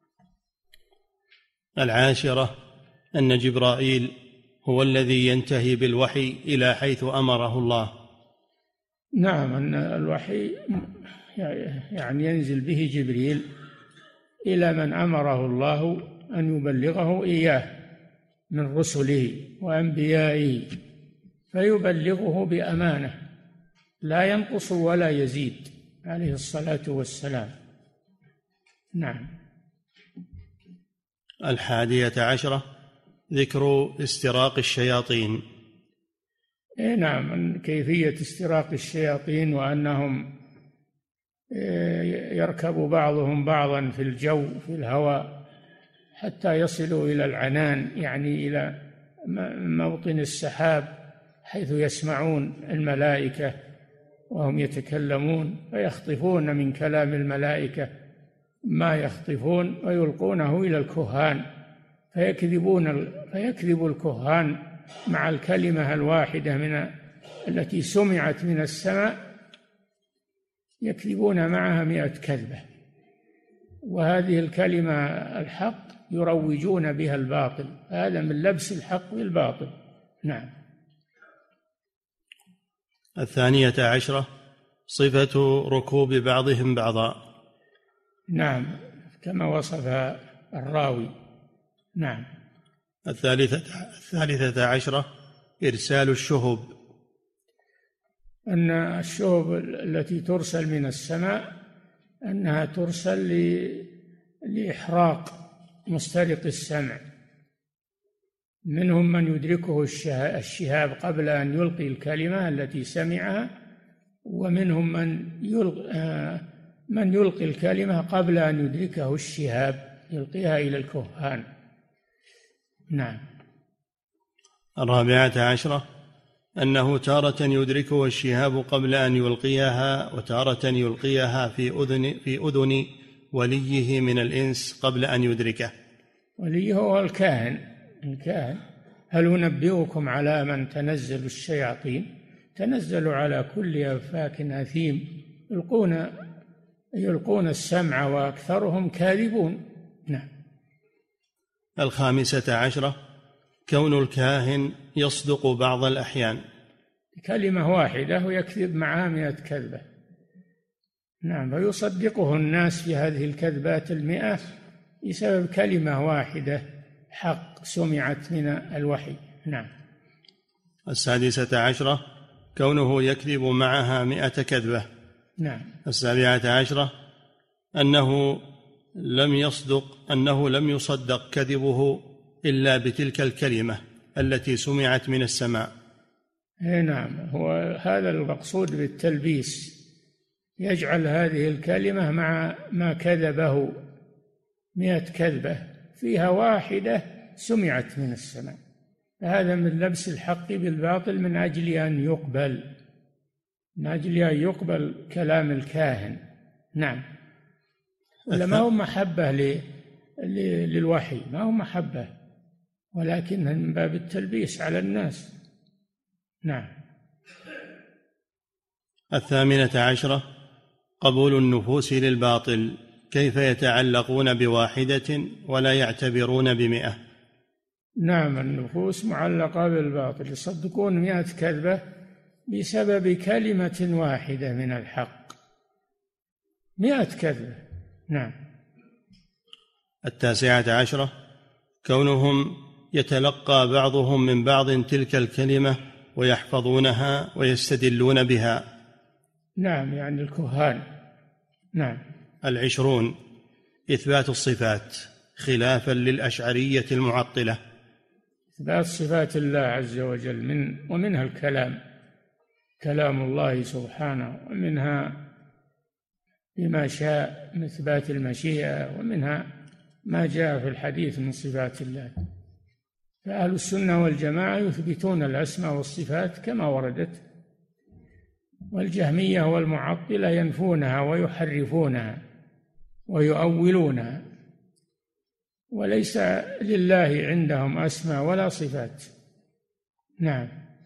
10 أن جبرائيل هو الذي ينتهي بالوحي إلى حيث أمره الله. نعم، أن الوحي يعني ينزل به جبريل إلى من أمره الله أن يبلغه إياه من رسله وأنبيائه، فيبلغه بأمانة لا ينقص ولا يزيد عليه الصلاة والسلام. نعم. 11 ذكر استراق الشياطين. نعم، كيفية استراق الشياطين، وأنهم يركب بعضهم بعضا في الجو في الهواء حتى يصلوا إلى العنان، يعني إلى موطن السحاب، حيث يسمعون الملائكة وهم يتكلمون، فيخطفون من كلام الملائكة ما يخطفون ويلقونه إلى الكهان، فيكذب الكهان مع الكلمة الواحدة التي سمعت من السماء، يكذبون معها 100 كذبة، وهذه الكلمة الحق يروجون بها الباطل، هذا من لبس الحق بالباطل. نعم. 12 صفة ركوب بعضهم بعضا. نعم، كما وصفها الراوي. نعم. 13 إرسال الشهب. أن الشهب التي ترسل من السماء أنها ترسل لإحراق مسترق السمع، منهم من يدركه الشهاب قبل أن يلقي الكلمة التي سمعها، ومنهم من يلقي الكلمة قبل أن يدركه الشهاب، يلقيها إلى الكهان. نعم. 14 أنه تارة يدركه الشهاب قبل أن يلقيها، وتارة يلقيها في أذن وليه من الإنس قبل أن يدركه. وليه هو الكاهن. هل أنبئكم على من تنزل الشياطين؟ تنزل على كل أفاك أثيم، يلقون السمع وأكثرهم كاذبون. نعم. 15 كون الكاهن يصدق بعض الأحيان، كلمة واحدة ويكذب معها 100 كذبة. نعم، فيصدقه الناس في هذه الكذبات 100 بسبب كلمة واحدة حق سمعت من الوحي. نعم. 16 كونه يكذب معها 100 كذبة. نعم. 17 أنه لم يصدق كذبه إلا بتلك الكلمة التي سمعت من السماء. نعم، هو هذا المقصود بالتلبيس، يجعل هذه الكلمة مع ما كذبه 100 كذبة فيها واحدة سمعت من السماء، فهذا من لبس الحق بالباطل من أجل أن يقبل كلام الكاهن. نعم. ولا ما هو محبة للوحي، ما هو محبة، ولكن من باب التلبيس على الناس. نعم. 18 قبول النفوس للباطل، كيف يتعلقون بواحدة ولا يعتبرون ب100. نعم، النفوس معلقة بالباطل، يصدقون 100 كذبة بسبب كلمة واحدة من الحق، 100 كذبة. نعم. 19 كونهم يتلقى بعضهم من بعض تلك الكلمة ويحفظونها ويستدلون بها. نعم، يعني الكهان. نعم. 20 إثبات الصفات خلافا للأشعرية المعطلة. إثبات صفات الله عز وجل ومنها الكلام، كلام الله سبحانه، ومنها بما شاء من إثبات المشيئة، ومنها ما جاء في الحديث من صفات الله. فأهل السنة والجماعة يثبتون الأسماء والصفات كما وردت، والجهمية والمعطلة ينفونها ويحرفونها ويؤولونها، وليس لله عندهم أسماء ولا صفات. نعم.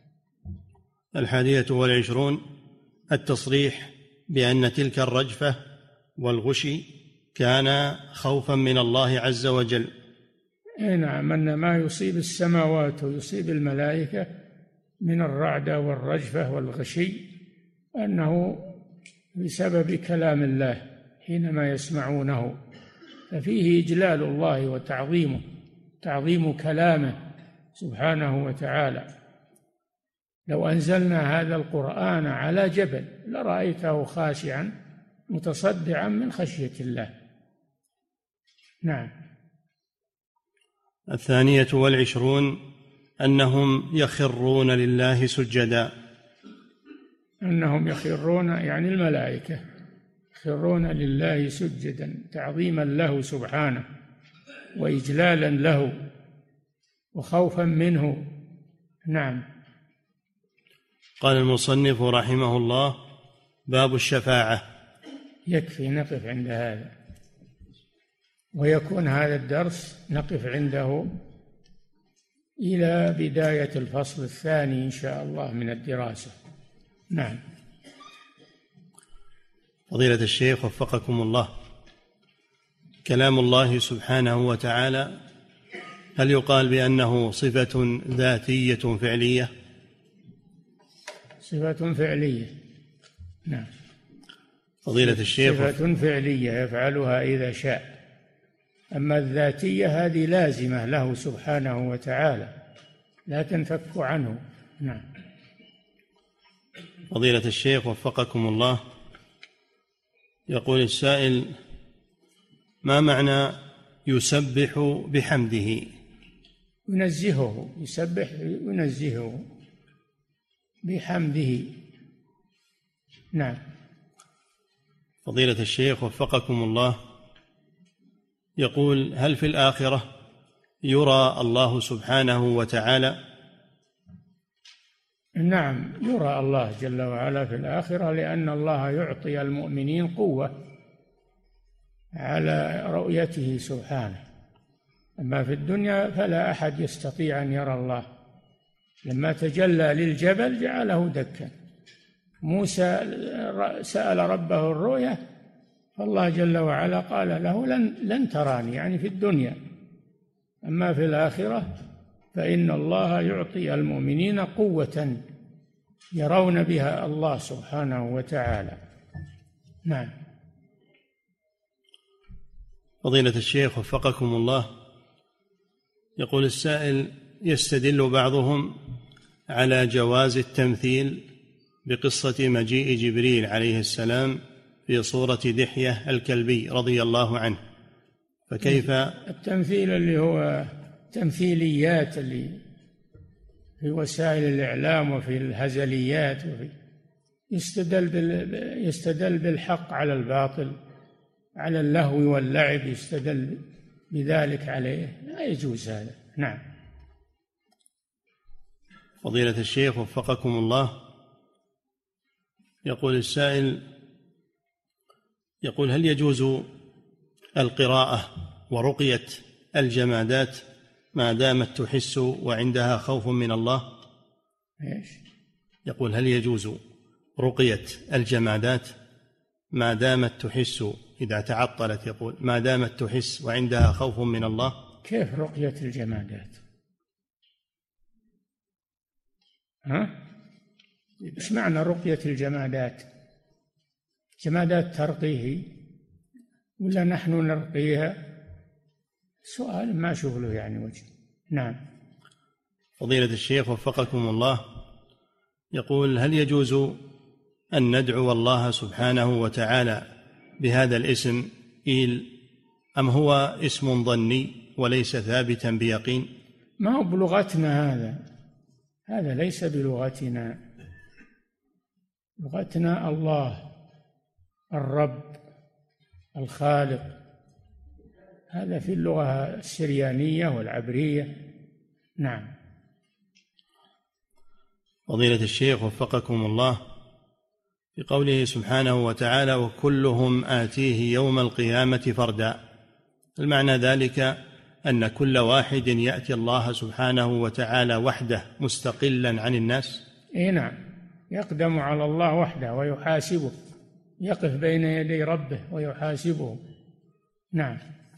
21 التصريح بأن تلك الرجفة والغش كان خوفا من الله عز وجل. نعم، أن ما يصيب السماوات ويصيب الملائكة من الرعدة والرجفة والغشي أنه بسبب كلام الله حينما يسمعونه، ففيه إجلال الله وتعظيمه، تعظيم كلامه سبحانه وتعالى. لو أنزلنا هذا القرآن على جبل لرأيته خاشعا متصدعا من خشية الله. نعم. 22 أنهم يخرون لله سجدا. أنهم يخرون يعني الملائكة يخرون لله سجدا تعظيما له سبحانه وإجلالا له وخوفا منه. نعم. قال المصنف رحمه الله: باب الشفاعة. يكفي نقف عند هذا، ويكون هذا الدرس نقف عنده إلى بداية الفصل الثاني إن شاء الله من الدراسة. نعم. فضيلة الشيخ وفقكم الله، كلام الله سبحانه وتعالى هل يقال بأنه صفة ذاتية فعلية؟ صفة فعلية. نعم. فضيلة الشيخ صفة فعلية يفعلها إذا شاء، أما الذاتية هذه لازمة له سبحانه وتعالى لا تنفك عنه. نعم. فضيلة الشيخ وفقكم الله، يقول السائل: ما معنى يسبح بحمده؟ ينزهه، يسبح ينزهه بحمده. نعم. فضيلة الشيخ وفقكم الله، يقول: هل في الآخرة يرى الله سبحانه وتعالى؟ نعم، يرى الله جل وعلا في الآخرة، لأن الله يعطي المؤمنين قوة على رؤيته سبحانه. أما في الدنيا فلا أحد يستطيع أن يرى الله. لما تجلى للجبل جعله دكا. موسى سأل ربه الرؤيا، فالله جل وعلا قال له: لن تراني، يعني في الدنيا. أما في الآخرة فإن الله يعطي المؤمنين قوة يرون بها الله سبحانه وتعالى. نعم. فضيلة الشيخ وفقكم الله، يقول السائل: يستدل بعضهم على جواز التمثيل بقصة مجيء جبريل عليه السلام في صورة دحية الكلبي رضي الله عنه، فكيف؟ التمثيل اللي هو تمثيليات اللي في وسائل الإعلام وفي الهزليات، يستدل بالحق على الباطل، على اللهو واللعب يستدل بذلك عليه، لا يجوز هذا. نعم. فضيلة الشيخ وفقكم الله، يقول السائل: يقول: هل يجوز القراءة ورقية الجمادات ما دامت تحس وعندها خوف من الله؟ إيش؟ يقول: هل يجوز رقية الجمادات ما دامت تحس، إذا تعطلت يقول ما دامت تحس وعندها خوف من الله؟ كيف رقية الجمادات؟ إيش معنى رقية الجمادات؟ جمادات ترقيه ولا نحن نرقيها؟ سؤال ما أشوف له يعني وجه. نعم. فضيلة الشيخ وفقكم الله، يقول: هل يجوز أن ندعو الله سبحانه وتعالى بهذا الاسم إيل، أم هو اسم ظني وليس ثابتا بيقين؟ ما هو بلغتنا هذا ليس بلغتنا. لغتنا الله، الرب، الخالق، هذا في اللغة السريانية والعبرية. نعم. فضيلة الشيخ وفقكم الله، في قوله سبحانه وتعالى: وكلهم آتيه يوم القيامة فردا، المعنى ذلك أن كل واحد يأتي الله سبحانه وتعالى وحده مستقلا عن الناس؟ نعم، يقدم على الله وحده ويحاسبه، يقف بين يدي ربه ويحاسبه. نعم.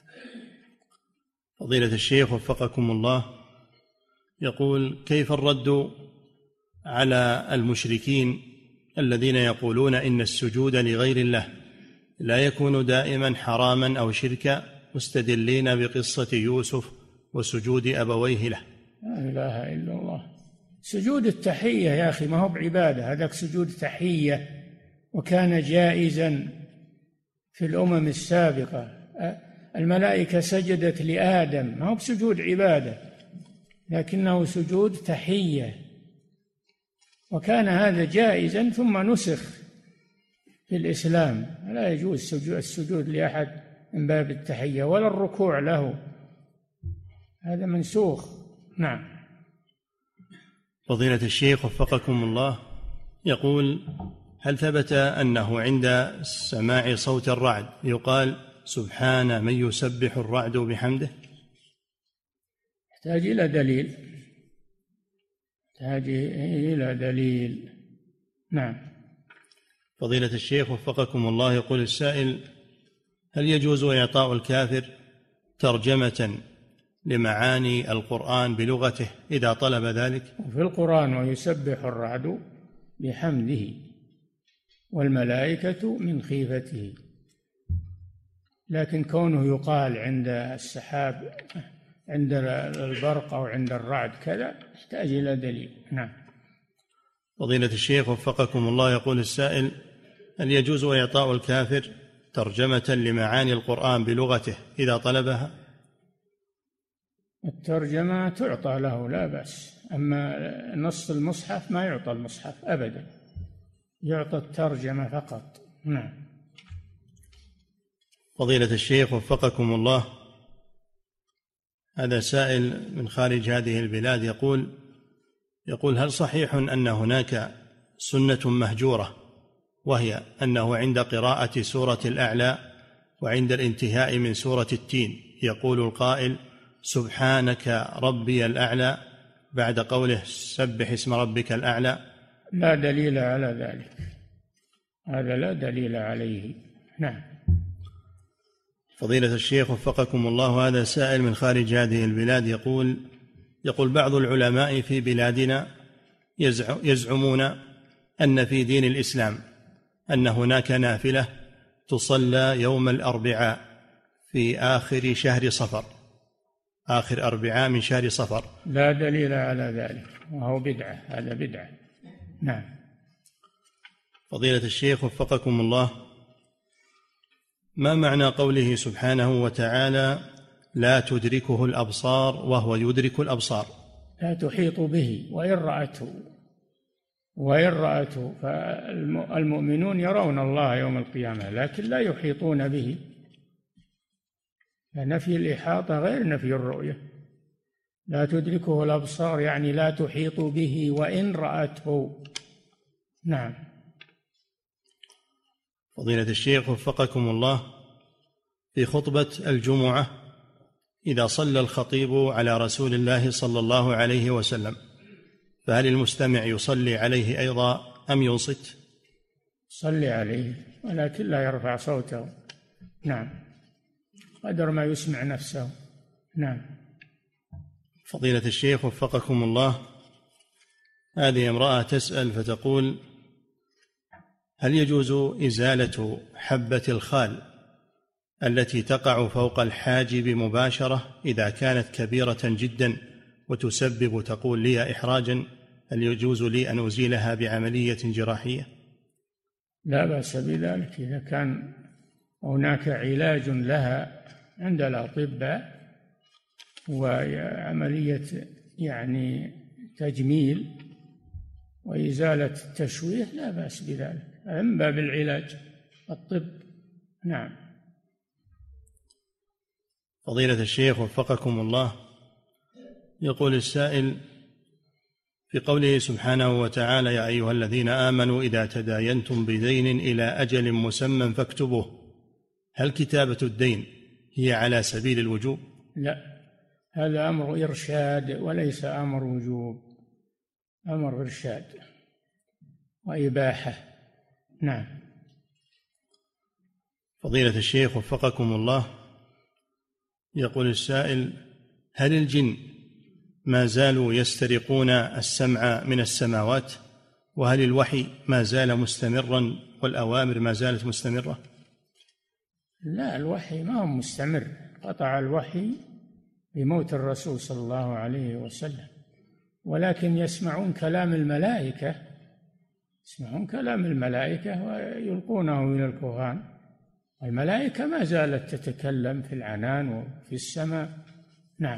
فضيلة الشيخ وفقكم الله، يقول: كيف الرد على المشركين الذين يقولون إن السجود لغير الله لا يكون دائما حراما أو شركا، مستدلين بقصة يوسف وسجود أبويه له؟ لا إله إلا الله. سجود التحية يا أخي ما هو بعبادة، هذاك سجود تحية، وكان جائزا في الأمم السابقة. الملائكة سجدت لآدم، ما هو بسجود عبادة، لكنه سجود تحية، وكان هذا جائزا ثم نسخ في الإسلام. لا يجوز السجود لأحد من باب التحية ولا الركوع له، هذا منسوخ. نعم. فضيلة الشيخ وفقكم الله، يقول: هل ثبت أنه عند سماع صوت الرعد يقال سبحان من يسبح الرعد بحمده؟ يحتاج إلى دليل، يحتاج إلى دليل. نعم. فضيلة الشيخ وفقكم الله، يقول السائل: هل يجوز إعطاء الكافر ترجمة لمعاني القرآن بلغته إذا طلب ذلك؟ في القرآن ويسبح الرعد بحمده والملائكة من خيفته، لكن كونه يقال عند السحاب، عند البرق أو عند الرعد كذا، يحتاج إلى دليل. نعم. فضيلة الشيخ وفقكم الله، يقول السائل: هل يجوز إعطاء الكافر ترجمة لمعاني القرآن بلغته إذا طلبها؟ الترجمة تعطى له لا بأس، أما نص المصحف ما يعطى المصحف أبدا، يعطى الترجمة فقط. نعم. فضيلة الشيخ وفقكم الله، هذا سائل من خارج هذه البلاد يقول: هل صحيح أن هناك سنة مهجورة، وهي أنه عند قراءة سورة الأعلى وعند الانتهاء من سورة التين يقول القائل سبحانك ربي الأعلى بعد قوله سبح اسم ربك الأعلى؟ لا دليل على ذلك، هذا لا دليل عليه. نعم. فضيلة الشيخ وفقكم الله، هذا سائل من خارج هذه البلاد يقول بعض العلماء في بلادنا يزعمون أن في دين الإسلام أن هناك نافلة تصلى يوم الأربعاء في آخر شهر صفر، آخر أربعاء من شهر صفر. لا دليل على ذلك، وهو بدعة، هذا بدعة. نعم. فضيلة الشيخ وفقكم الله، ما معنى قوله سبحانه وتعالى لا تدركه الأبصار وهو يدرك الأبصار؟ لا تحيط به وإن رأته فالمؤمنون يرون الله يوم القيامة لكن لا يحيطون به، فنفي الإحاطة غير نفي الرؤية. لا تدركه الأبصار يعني لا تحيط به وإن رأته. نعم. فضيلة الشيخ وفقكم الله، في خطبة الجمعة إذا صلى الخطيب على رسول الله صلى الله عليه وسلم فهل المستمع يصلي عليه أيضا أم ينصت؟ صلي عليه ولكن لا يرفع صوته، نعم، قدر ما يسمع نفسه. نعم. فضيلة الشيخ وفقكم الله، هذه امرأة تسأل فتقول هل يجوز إزالة حبة الخال التي تقع فوق الحاجب مباشرة إذا كانت كبيرة جدا وتسبب تقول لي إحراجا؟ هل يجوز لي أن أزيلها بعملية جراحية؟ لا بأس بذلك إذا كان هناك علاج لها عند الأطباء وعملية يعني تجميل وإزالة التشويه لا بأس بذلك، من باب العلاج الطب. نعم. فضيلة الشيخ وفقكم الله، يقول السائل: في قوله سبحانه وتعالى: يا أيها الذين آمنوا إذا تداينتم بدين إلى أجل مسمى فاكتبوه، هل كتابة الدين هي على سبيل الوجوب؟ لا، هذا أمر إرشاد وليس أمر وجوب، أمر إرشاد وإباحة. نعم. فضيلة الشيخ وفقكم الله، يقول السائل: هل الجن ما زالوا يسترقون السمع من السماوات؟ وهل الوحي ما زال مستمرا والأوامر ما زالت مستمرة؟ لا، الوحي ما هو مستمر، قطع الوحي بموت الرسول صلى الله عليه وسلم، ولكن يسمعون كلام الملائكة، يسمعون كلام الملائكة ويلقونه إلى الكهان. الملائكة ما زالت تتكلم في العنان وفي السماء. نعم.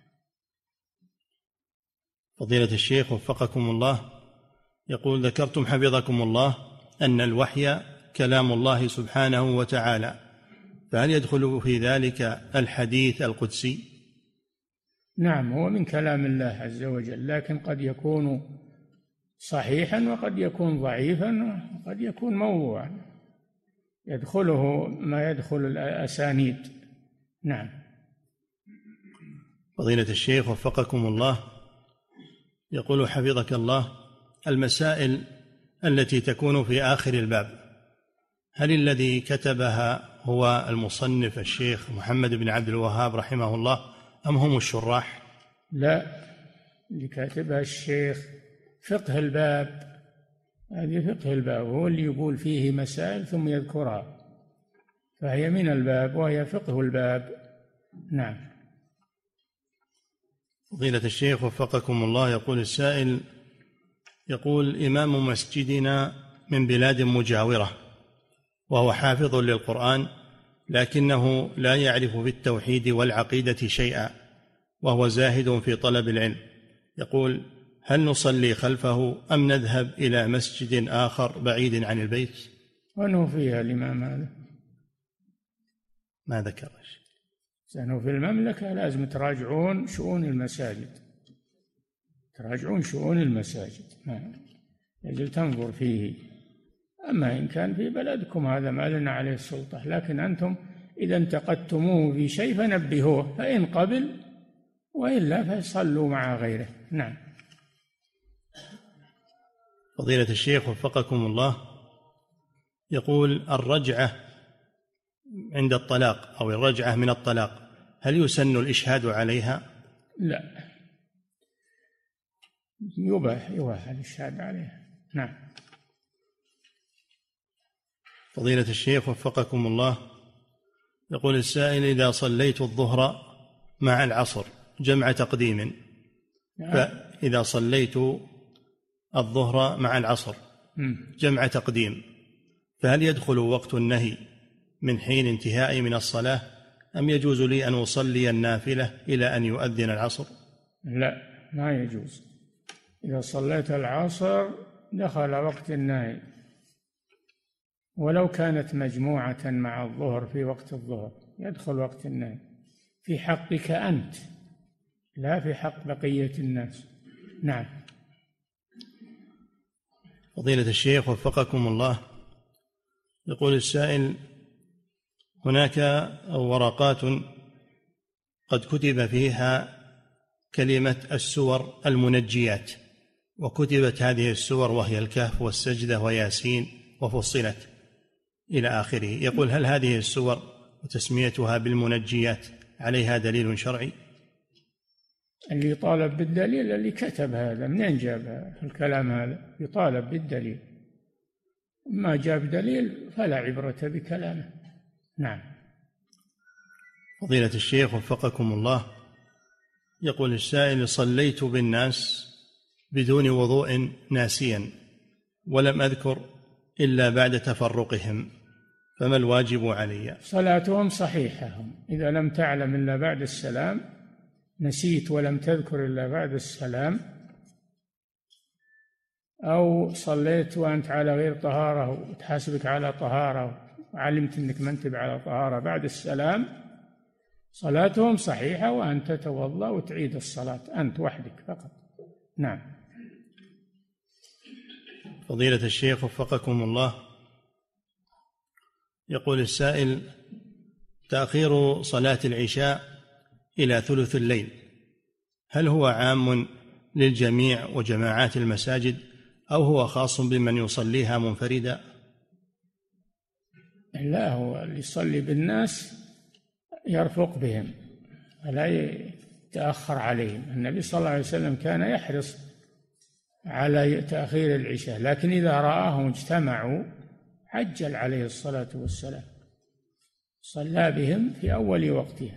فضيلة الشيخ وفقكم الله، يقول: ذكرتم حفظكم الله أن الوحي كلام الله سبحانه وتعالى، فهل يدخل في ذلك الحديث القدسي؟ نعم، هو من كلام الله عز وجل، لكن قد يكون صحيحا وقد يكون ضعيفا وقد يكون موضوعا، يدخله ما يدخل الأسانيد. نعم. فضيلة الشيخ وفقكم الله، يقول حفظك الله: المسائل التي تكون في آخر الباب، هل الذي كتبها هو المصنف الشيخ محمد بن عبد الوهاب رحمه الله أم هم الشراح؟ لا، اللي كاتبها الشيخ فقه الباب، هذه فقه الباب، هو اللي يقول فيه مسائل ثم يذكرها، فهي من الباب وهي فقه الباب. نعم. فضيلة الشيخ وفقكم الله، يقول السائل: يقول: إمام مسجدنا من بلاد مجاورة وهو حافظ للقرآن، لكنه لا يعرف في التوحيد والعقيدة شيئا، وهو زاهد في طلب العلم. يقول: هل نصلي خلفه أم نذهب إلى مسجد آخر بعيد عن البيت؟ وأنه فيها الإمام هذا ما ذكر لأنه في المملكة لازم تراجعون شؤون المساجد، تراجعون شؤون المساجد، يجب تنظر فيه. أما إن كان في بلدكم هذا ما لنا عليه السلطة، لكن أنتم إذا انتقدتموه في شيء فنبهوه، فإن قبل وإلا فصلوا مع غيره. نعم. فضيلة الشيخ وفقكم الله، يقول: الرجعة عند الطلاق أو الرجعة من الطلاق، هل يسن الإشهاد عليها؟ لا، يباح الإشهاد عليها. نعم. فضيلة الشيخ وفقكم الله، يقول السائل: إذا صليت الظهر مع العصر جمع تقديم، فإذا صليت الظهر مع العصر جمع تقديم، فهل يدخل وقت النهي من حين انتهائي من الصلاة، أم يجوز لي أن أصلي النافلة إلى أن يؤذن العصر؟ لا، ما يجوز. إذا صليت العصر دخل وقت النهي، ولو كانت مجموعة مع الظهر في وقت الظهر يدخل وقت النهي في حقك أنت، لا في حق بقية الناس. نعم. فضيلة الشيخ وفقكم الله، يقول السائل: هناك ورقات قد كتب فيها كلمة السور المنجيات، وكتبت هذه السور وهي الكهف والسجدة وياسين وفصلت إلى آخره. يقول: هل هذه السور وتسميتها بالمنجيات عليها دليل شرعي؟ اللي يطالب بالدليل اللي كتب هذا، منين جاب الكلام هذا؟ يطالب بالدليل، ما جاب دليل فلا عبرة بكلامه. نعم. فضيلة الشيخ وفقكم الله، يقول السائل: صليت بالناس بدون وضوء ناسيا ولم أذكر إلا بعد تفرقهم، فما الواجب علي؟ صلاتهم صحيحة، إذا لم تعلم إلا بعد السلام، نسيت ولم تذكر إلا بعد السلام، أو صليت وأنت على غير طهارة وتحاسبك على طهارة وعلمت أنك ما أنت على طهارة بعد السلام، صلاتهم صحيحة وأنت تتوضأ وتعيد الصلاة أنت وحدك فقط. نعم. فضيلة الشيخ وفقكم الله، يقول السائل: تأخير صلاة العشاء إلى ثلث الليل هل هو عام للجميع وجماعات المساجد أو هو خاص بمن يصليها منفردا؟ لا، هو اللي يصلي بالناس يرفق بهم ولا يتأخر عليهم. النبي صلى الله عليه وسلم كان يحرص على تأخير العشاء، لكن إذا رآهم اجتمعوا عجل عليه الصلاة والسلام، صلى بهم في أول وقتها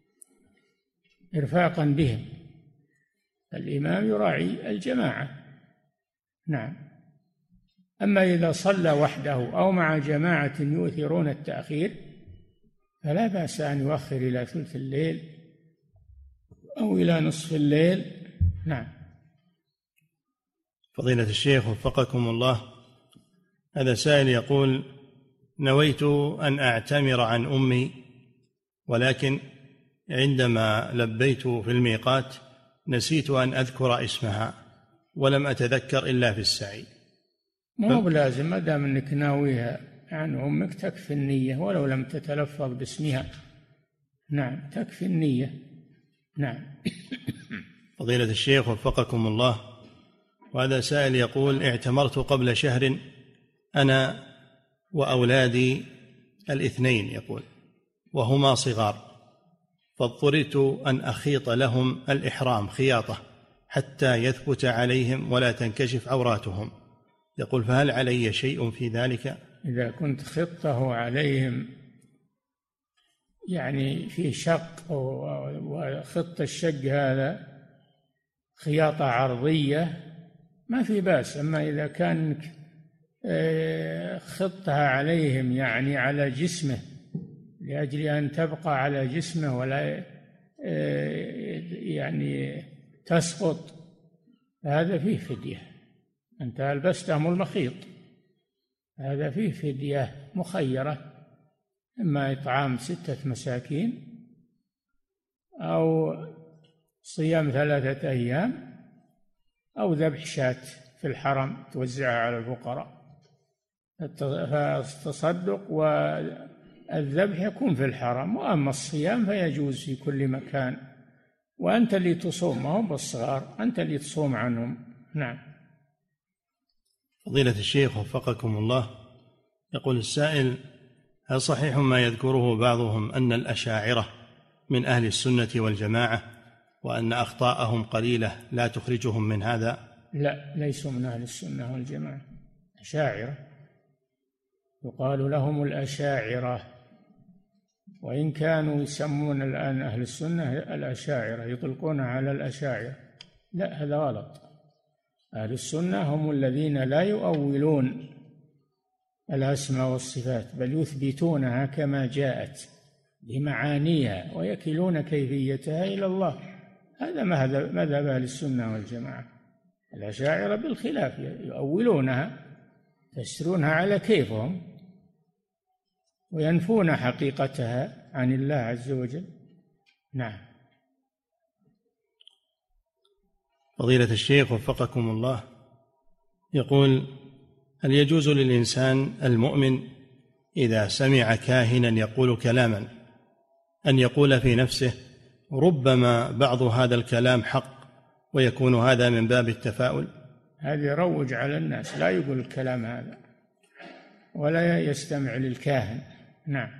إرفاقا بهم. الإمام يراعي الجماعة. نعم. أما إذا صلى وحده أو مع جماعة يؤثرون التأخير فلا بأس أن يؤخر إلى ثلث الليل أو إلى نصف الليل. نعم. فضيلة الشيخ وفقكم الله، هذا سائل يقول: نويت أن أعتمر عن أمي، ولكن عندما لبيت في الميقات نسيت أن أذكر اسمها ولم أتذكر إلا في السعي. ما هو بلازم، ما دام أنك ناويها عن أمك تكفي النية ولو لم تتلفظ باسمها. نعم، تكفي النية. نعم. فضيلة الشيخ وفقكم الله، وهذا سائل يقول: اعتمرت قبل شهر أنا وأولادي الاثنين، يقول، وهما صغار، فاضطررت أن أخيط لهم الإحرام خياطة حتى يثبت عليهم ولا تنكشف عوراتهم. يقول: فهل علي شيء في ذلك؟ إذا كنت خطه عليهم يعني في شق، وخط الشق هذا خياطة عرضية ما في بأس. أما إذا كان خطها عليهم يعني على جسمه لأجل أن تبقى على جسمه ولا يعني تسقط، هذا فيه فدية. أنت ألبستهم المخيط، هذا فيه فدية مخيرة، إما إطعام 6 مساكين أو صيام 3 أيام أو ذبح شاة في الحرم توزعها على الفقراء. فالتصدق والذبح يكون في الحرم، وأما الصيام فيجوز في كل مكان، وأنت اللي تصوم، ما هم بالصغار، أنت اللي تصوم عنهم. نعم. فضيلة الشيخ وفقكم الله، يقول السائل: هل صحيح ما يذكره بعضهم أن الأشاعرة من أهل السنة والجماعة وأن أخطاءهم قليلة لا تخرجهم من هذا؟ لا، ليسوا من أهل السنة والجماعة. أشاعرة يقال لهم الأشاعرة، وإن كانوا يسمون الآن أهل السنة الأشاعرة، يطلقون على الأشاعرة. لا، هذا غلط. أهل السنة هم الذين لا يؤولون الأسماء والصفات، بل يثبتونها كما جاءت بمعانيها ويكلون كيفيتها إلى الله. هذا مذهب أهل السنة والجماعة. الأشاعرة بالخلاف، يؤولونها، يفسرونها على كيفهم وينفون حقيقتها عن الله عز وجل. نعم. فضيلة الشيخ وفقكم الله، يقول: هل يجوز للإنسان المؤمن إذا سمع كاهنا يقول كلاما أن يقول في نفسه: ربما بعض هذا الكلام حق ويكون هذا من باب التفاؤل؟ هذا يروج على الناس، لا يقول الكلام هذا ولا يستمع للكاهن. نعم.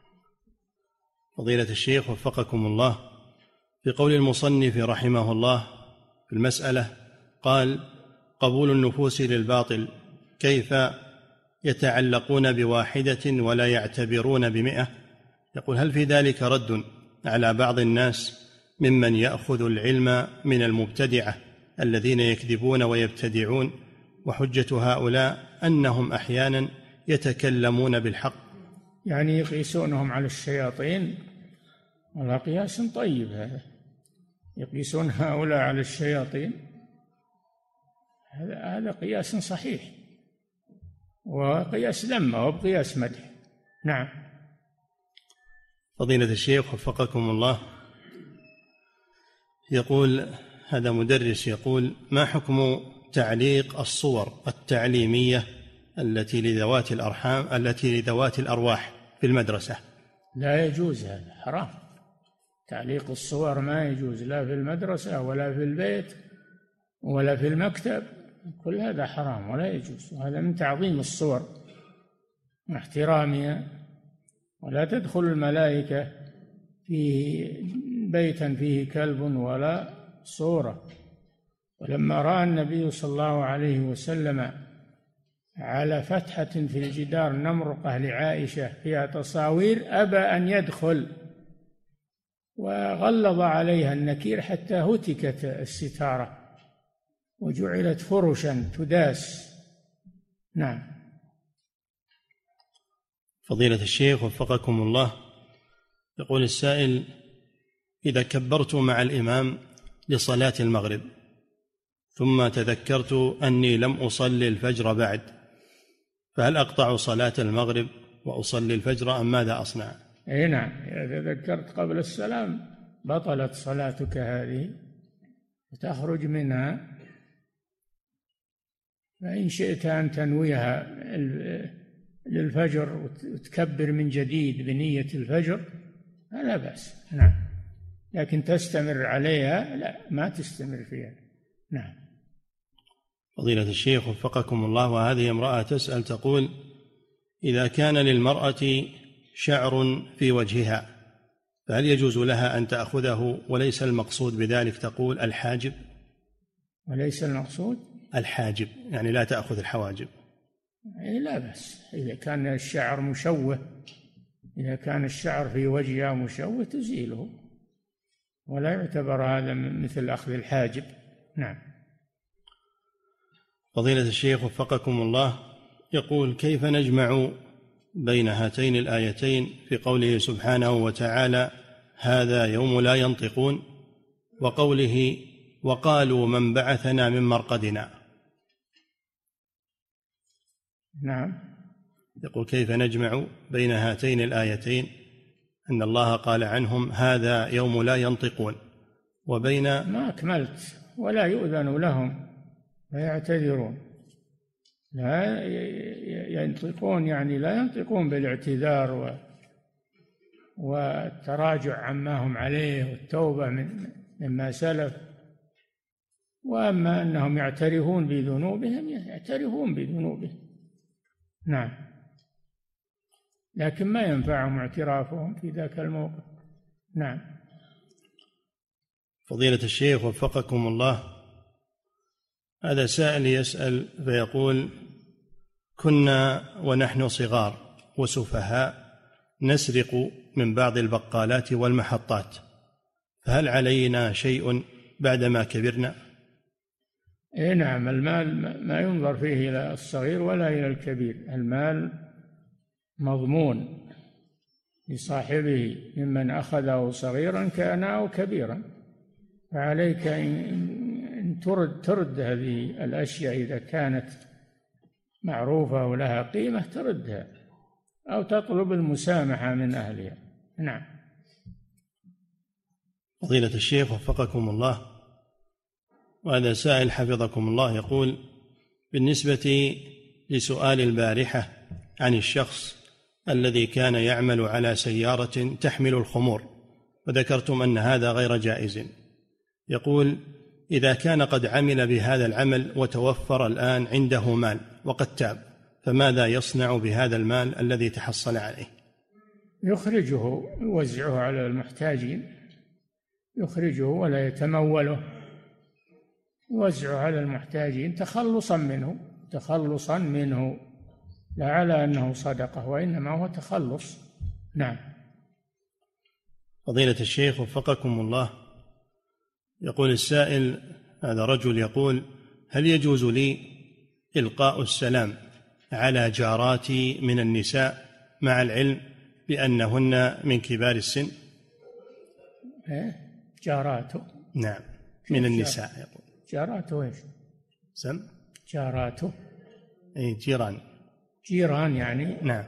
فضيلة الشيخ وفقكم الله، في قول المصنف رحمه الله في المسألة قال: قبول النفوس للباطل، كيف يتعلقون بواحدة ولا يعتبرون ب100؟ يقول: هل في ذلك رد على بعض الناس ممن يأخذ العلم من المبتدعة الذين يكذبون ويبتدعون، وحجة هؤلاء أنهم أحيانا يتكلمون بالحق؟ يعني يقيسونهم على الشياطين؟ ولا قياس طيب هذا، يقيسون هؤلاء على الشياطين؟ هذا قياس صحيح، وقياس ذمة وبقياس مدح. نعم. فضيلة الشيخ وفقكم الله، يقول هذا مدرس يقول: ما حكم تعليق الصور التعليمية التي لذوات الأرواح في المدرسة؟ لا يجوز، هذا حرام. تعليق الصور ما يجوز، لا في المدرسة ولا في البيت ولا في المكتب، كل هذا حرام ولا يجوز. هذا من تعظيم الصور واحترامها. ولا تدخل الملائكة في بيتا فيه كلب ولا صورة. ولما رأى النبي صلى الله عليه وسلم على فتحة في الجدار نمرقة لعائشة فيها تصاوير أبى أن يدخل، وغلظ عليها النكير حتى هتكت الستارة وجعلت فرشا تداس. نعم. فضيلة الشيخ وفقكم الله، يقول السائل: إذا كبرت مع الإمام لصلاة المغرب ثم تذكرت أني لم أصلي الفجر بعد، فهل أقطع صلاة المغرب وأصلي الفجر أم ماذا أصنع؟ أي نعم، إذا تذكرت قبل السلام بطلت صلاتك هذه وتخرج منها. فإن شئت أن تنويها للفجر وتكبر من جديد بنية الفجر فلا بأس. نعم. لكن تستمر عليها لا، ما تستمر فيها. نعم. فضيلة الشيخ وفقكم الله، وهذه امرأة تسأل تقول: إذا كان للمرأة شعر في وجهها فهل يجوز لها أن تأخذه وليس المقصود بذلك تقول الحاجب؟ وليس المقصود الحاجب، يعني لا تأخذ الحواجب. لا بأس إذا كان الشعر مشوه، إذا كان الشعر في وجهها مشوه تزيله، ولا يعتبر هذا مثل أخذ الحاجب. نعم. فضيلة الشيخ وفقكم الله، يقول: كيف نجمع بين هاتين الآيتين في قوله سبحانه وتعالى: هذا يوم لا ينطقون، وقوله: وقالوا من بعثنا من مرقدنا؟ نعم. يقول: كيف نجمع بين هاتين الآيتين أن الله قال عنهم هذا يوم لا ينطقون وبين ما أكملت ولا يؤذن لهم فيعتذرون. لا ينطقون يعني لا ينطقون بالاعتذار والتراجع عما هم عليه والتوبة مما سلف. وأما أنهم يعترفون بذنوبهم يعترفون بذنوبهم. نعم. لكن ما ينفعهم اعترافهم في ذاك الموقف. نعم. فضيلة الشيخ وفقكم الله، هذا سائل يسأل فيقول: كنا ونحن صغار وسفهاء نسرق من بعض البقالات والمحطات، فهل علينا شيء بعدما كبرنا؟ إيه نعم. المال ما ينظر فيه إلى الصغير ولا إلى الكبير، المال مضمون لصاحبه ممن أخذه صغيرا كان أو كبيرا، فعليك أن ترد هذه الأشياء إذا كانت معروفة ولها قيمة تردها أو تطلب المسامحة من أهلها. نعم. فضيلة الشيخ وفقكم الله، وهذا سائل حفظكم الله يقول: بالنسبة لسؤال البارحة عن الشخص الذي كان يعمل على سيارة تحمل الخمور وذكرتم أن هذا غير جائز، يقول: إذا كان قد عمل بهذا العمل وتوفر الآن عنده مال وقد تاب، فماذا يصنع بهذا المال الذي تحصل عليه؟ يخرجه يوزعه على المحتاجين، يخرجه ولا يتموله، يوزعه على المحتاجين تخلصا منه لا على أنه صدقة وإنما هو تخلص. نعم. فضيلة الشيخ وفقكم الله، يقول السائل: هذا رجل يقول: هل يجوز لي إلقاء السلام على جاراتي من النساء مع العلم بأنهن من كبار السن؟ جاراته؟ نعم، من النساء. يقول جاراته ايش؟ سم جاراته أي جيران. جيران يعني. نعم.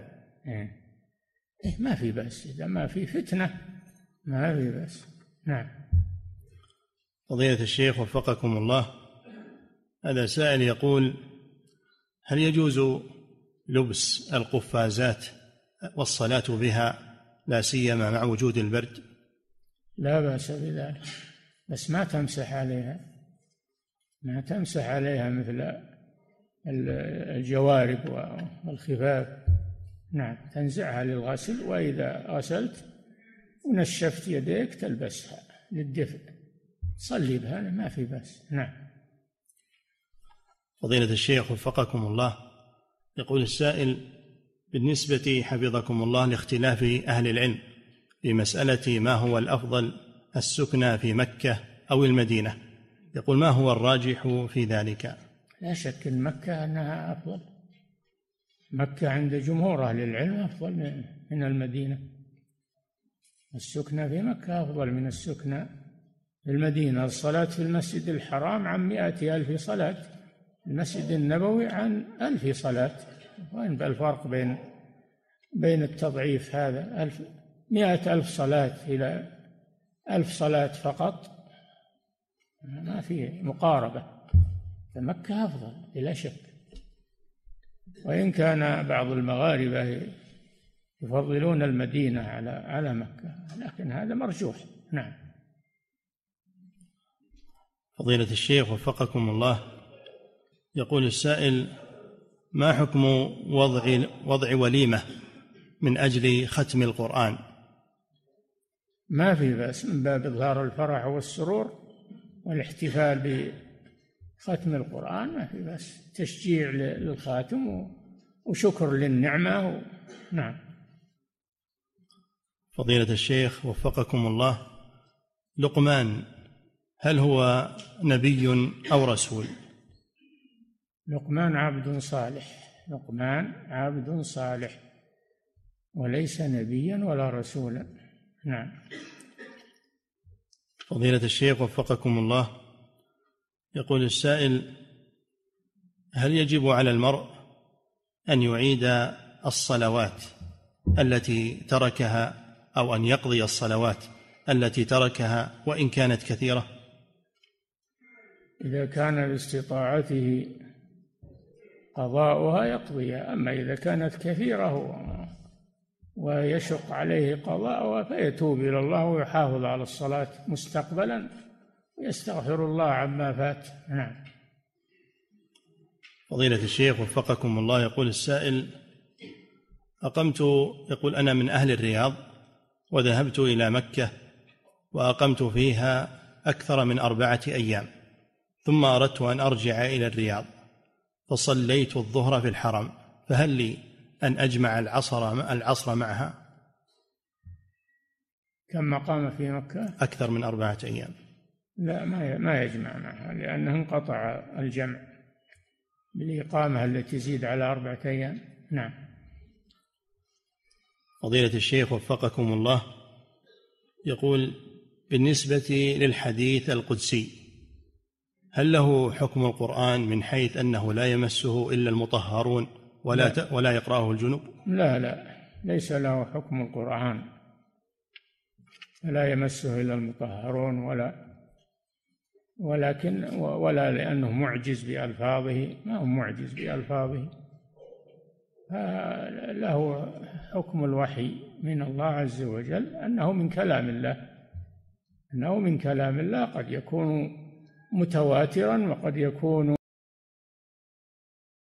ما في بأس إذا ما في فتنة، ما في بأس. نعم. فضيلة الشيخ وفقكم الله، هذا سائل يقول: هل يجوز لبس القفازات والصلاة بها لا سيما مع وجود البرد؟ لا بأس بذلك، بس ما تمسح عليها، ما تمسح عليها مثل الجوارب والخفاف. نعم، تنزعها للغسل، وإذا غسلت ونشفت يديك تلبسها للدفء، صلي بها ما في بأس. نعم. فضيلة الشيخ وفقكم الله، يقول السائل: بالنسبة حفظكم الله لاختلاف أهل العلم في مسألة ما هو الأفضل، السكنى في مكة أو المدينة، يقول: ما هو الراجح في ذلك؟ لا شك أن مكة أنها أفضل، مكة عند جمهور أهل العلم أفضل من المدينة. السكنى في مكة أفضل من السكنى في المدينة. الصلاة في المسجد الحرام عن 100,000 صلاة، المسجد النبوي عن 1000 صلاة. وين الفرق بين التضعيف هذا؟ 100,000 صلاة إلى 1000 صلاة فقط، ما في مقاربة. فمكة أفضل بلا شك، وإن كان بعض المغاربة يفضلون المدينة على مكة، لكن هذا مرجوح. نعم. فضيلة الشيخ وفقكم الله، يقول السائل: ما حكم وضع وليمة من أجل ختم القرآن؟ ما في بأس، من باب إظهار الفرح والسرور والاحتفال بختم القرآن، ما في بأس، تشجيع للخاتم وشكر للنعمة. نعم. فضيلة الشيخ وفقكم الله، لقمان هل هو نبي أو رسول؟ لقمان عبد صالح، لقمان عبد صالح، وليس نبيا ولا رسولا. نعم. فضيلة الشيخ وفقكم الله، يقول السائل: هل يجب على المرء أن يعيد الصلوات التي تركها، أو أن يقضي الصلوات التي تركها وإن كانت كثيرة؟ إذا كان باستطاعته قضاؤها يقضيها، أما إذا كانت كثيرة ويشق عليه قضاؤها فيتوب إلى الله ويحافظ على الصلاة مستقبلا ويستغفر الله عما فات. نعم. فضيلة الشيخ وفقكم الله، يقول السائل: يقول أنا من أهل الرياض وذهبت إلى مكة وأقمت فيها أكثر من 4 أيام، ثم أردت أن أرجع إلى الرياض فصليت الظهر في الحرم، فهل لي أن أجمع العصر معها؟ كم مقام في مكة؟ أكثر من 4 أيام. لا، ما يجمع معها، لأنه انقطع الجمع بالإقامة التي تزيد على 4 أيام. نعم. فضيلة الشيخ وفقكم الله، يقول: بالنسبة للحديث القدسي، هل له حكم القرآن من حيث أنه لا يمسه إلا المطهرون ولا يقرأه الجنوب؟ لا، ليس له حكم القرآن، لا يمسه إلا المطهرون، ولا لأنه معجز بألفاظه، ما هو معجز بألفاظه، له حكم الوحي من الله عز وجل، أنه من كلام الله، قد يكون متواترا وقد يكون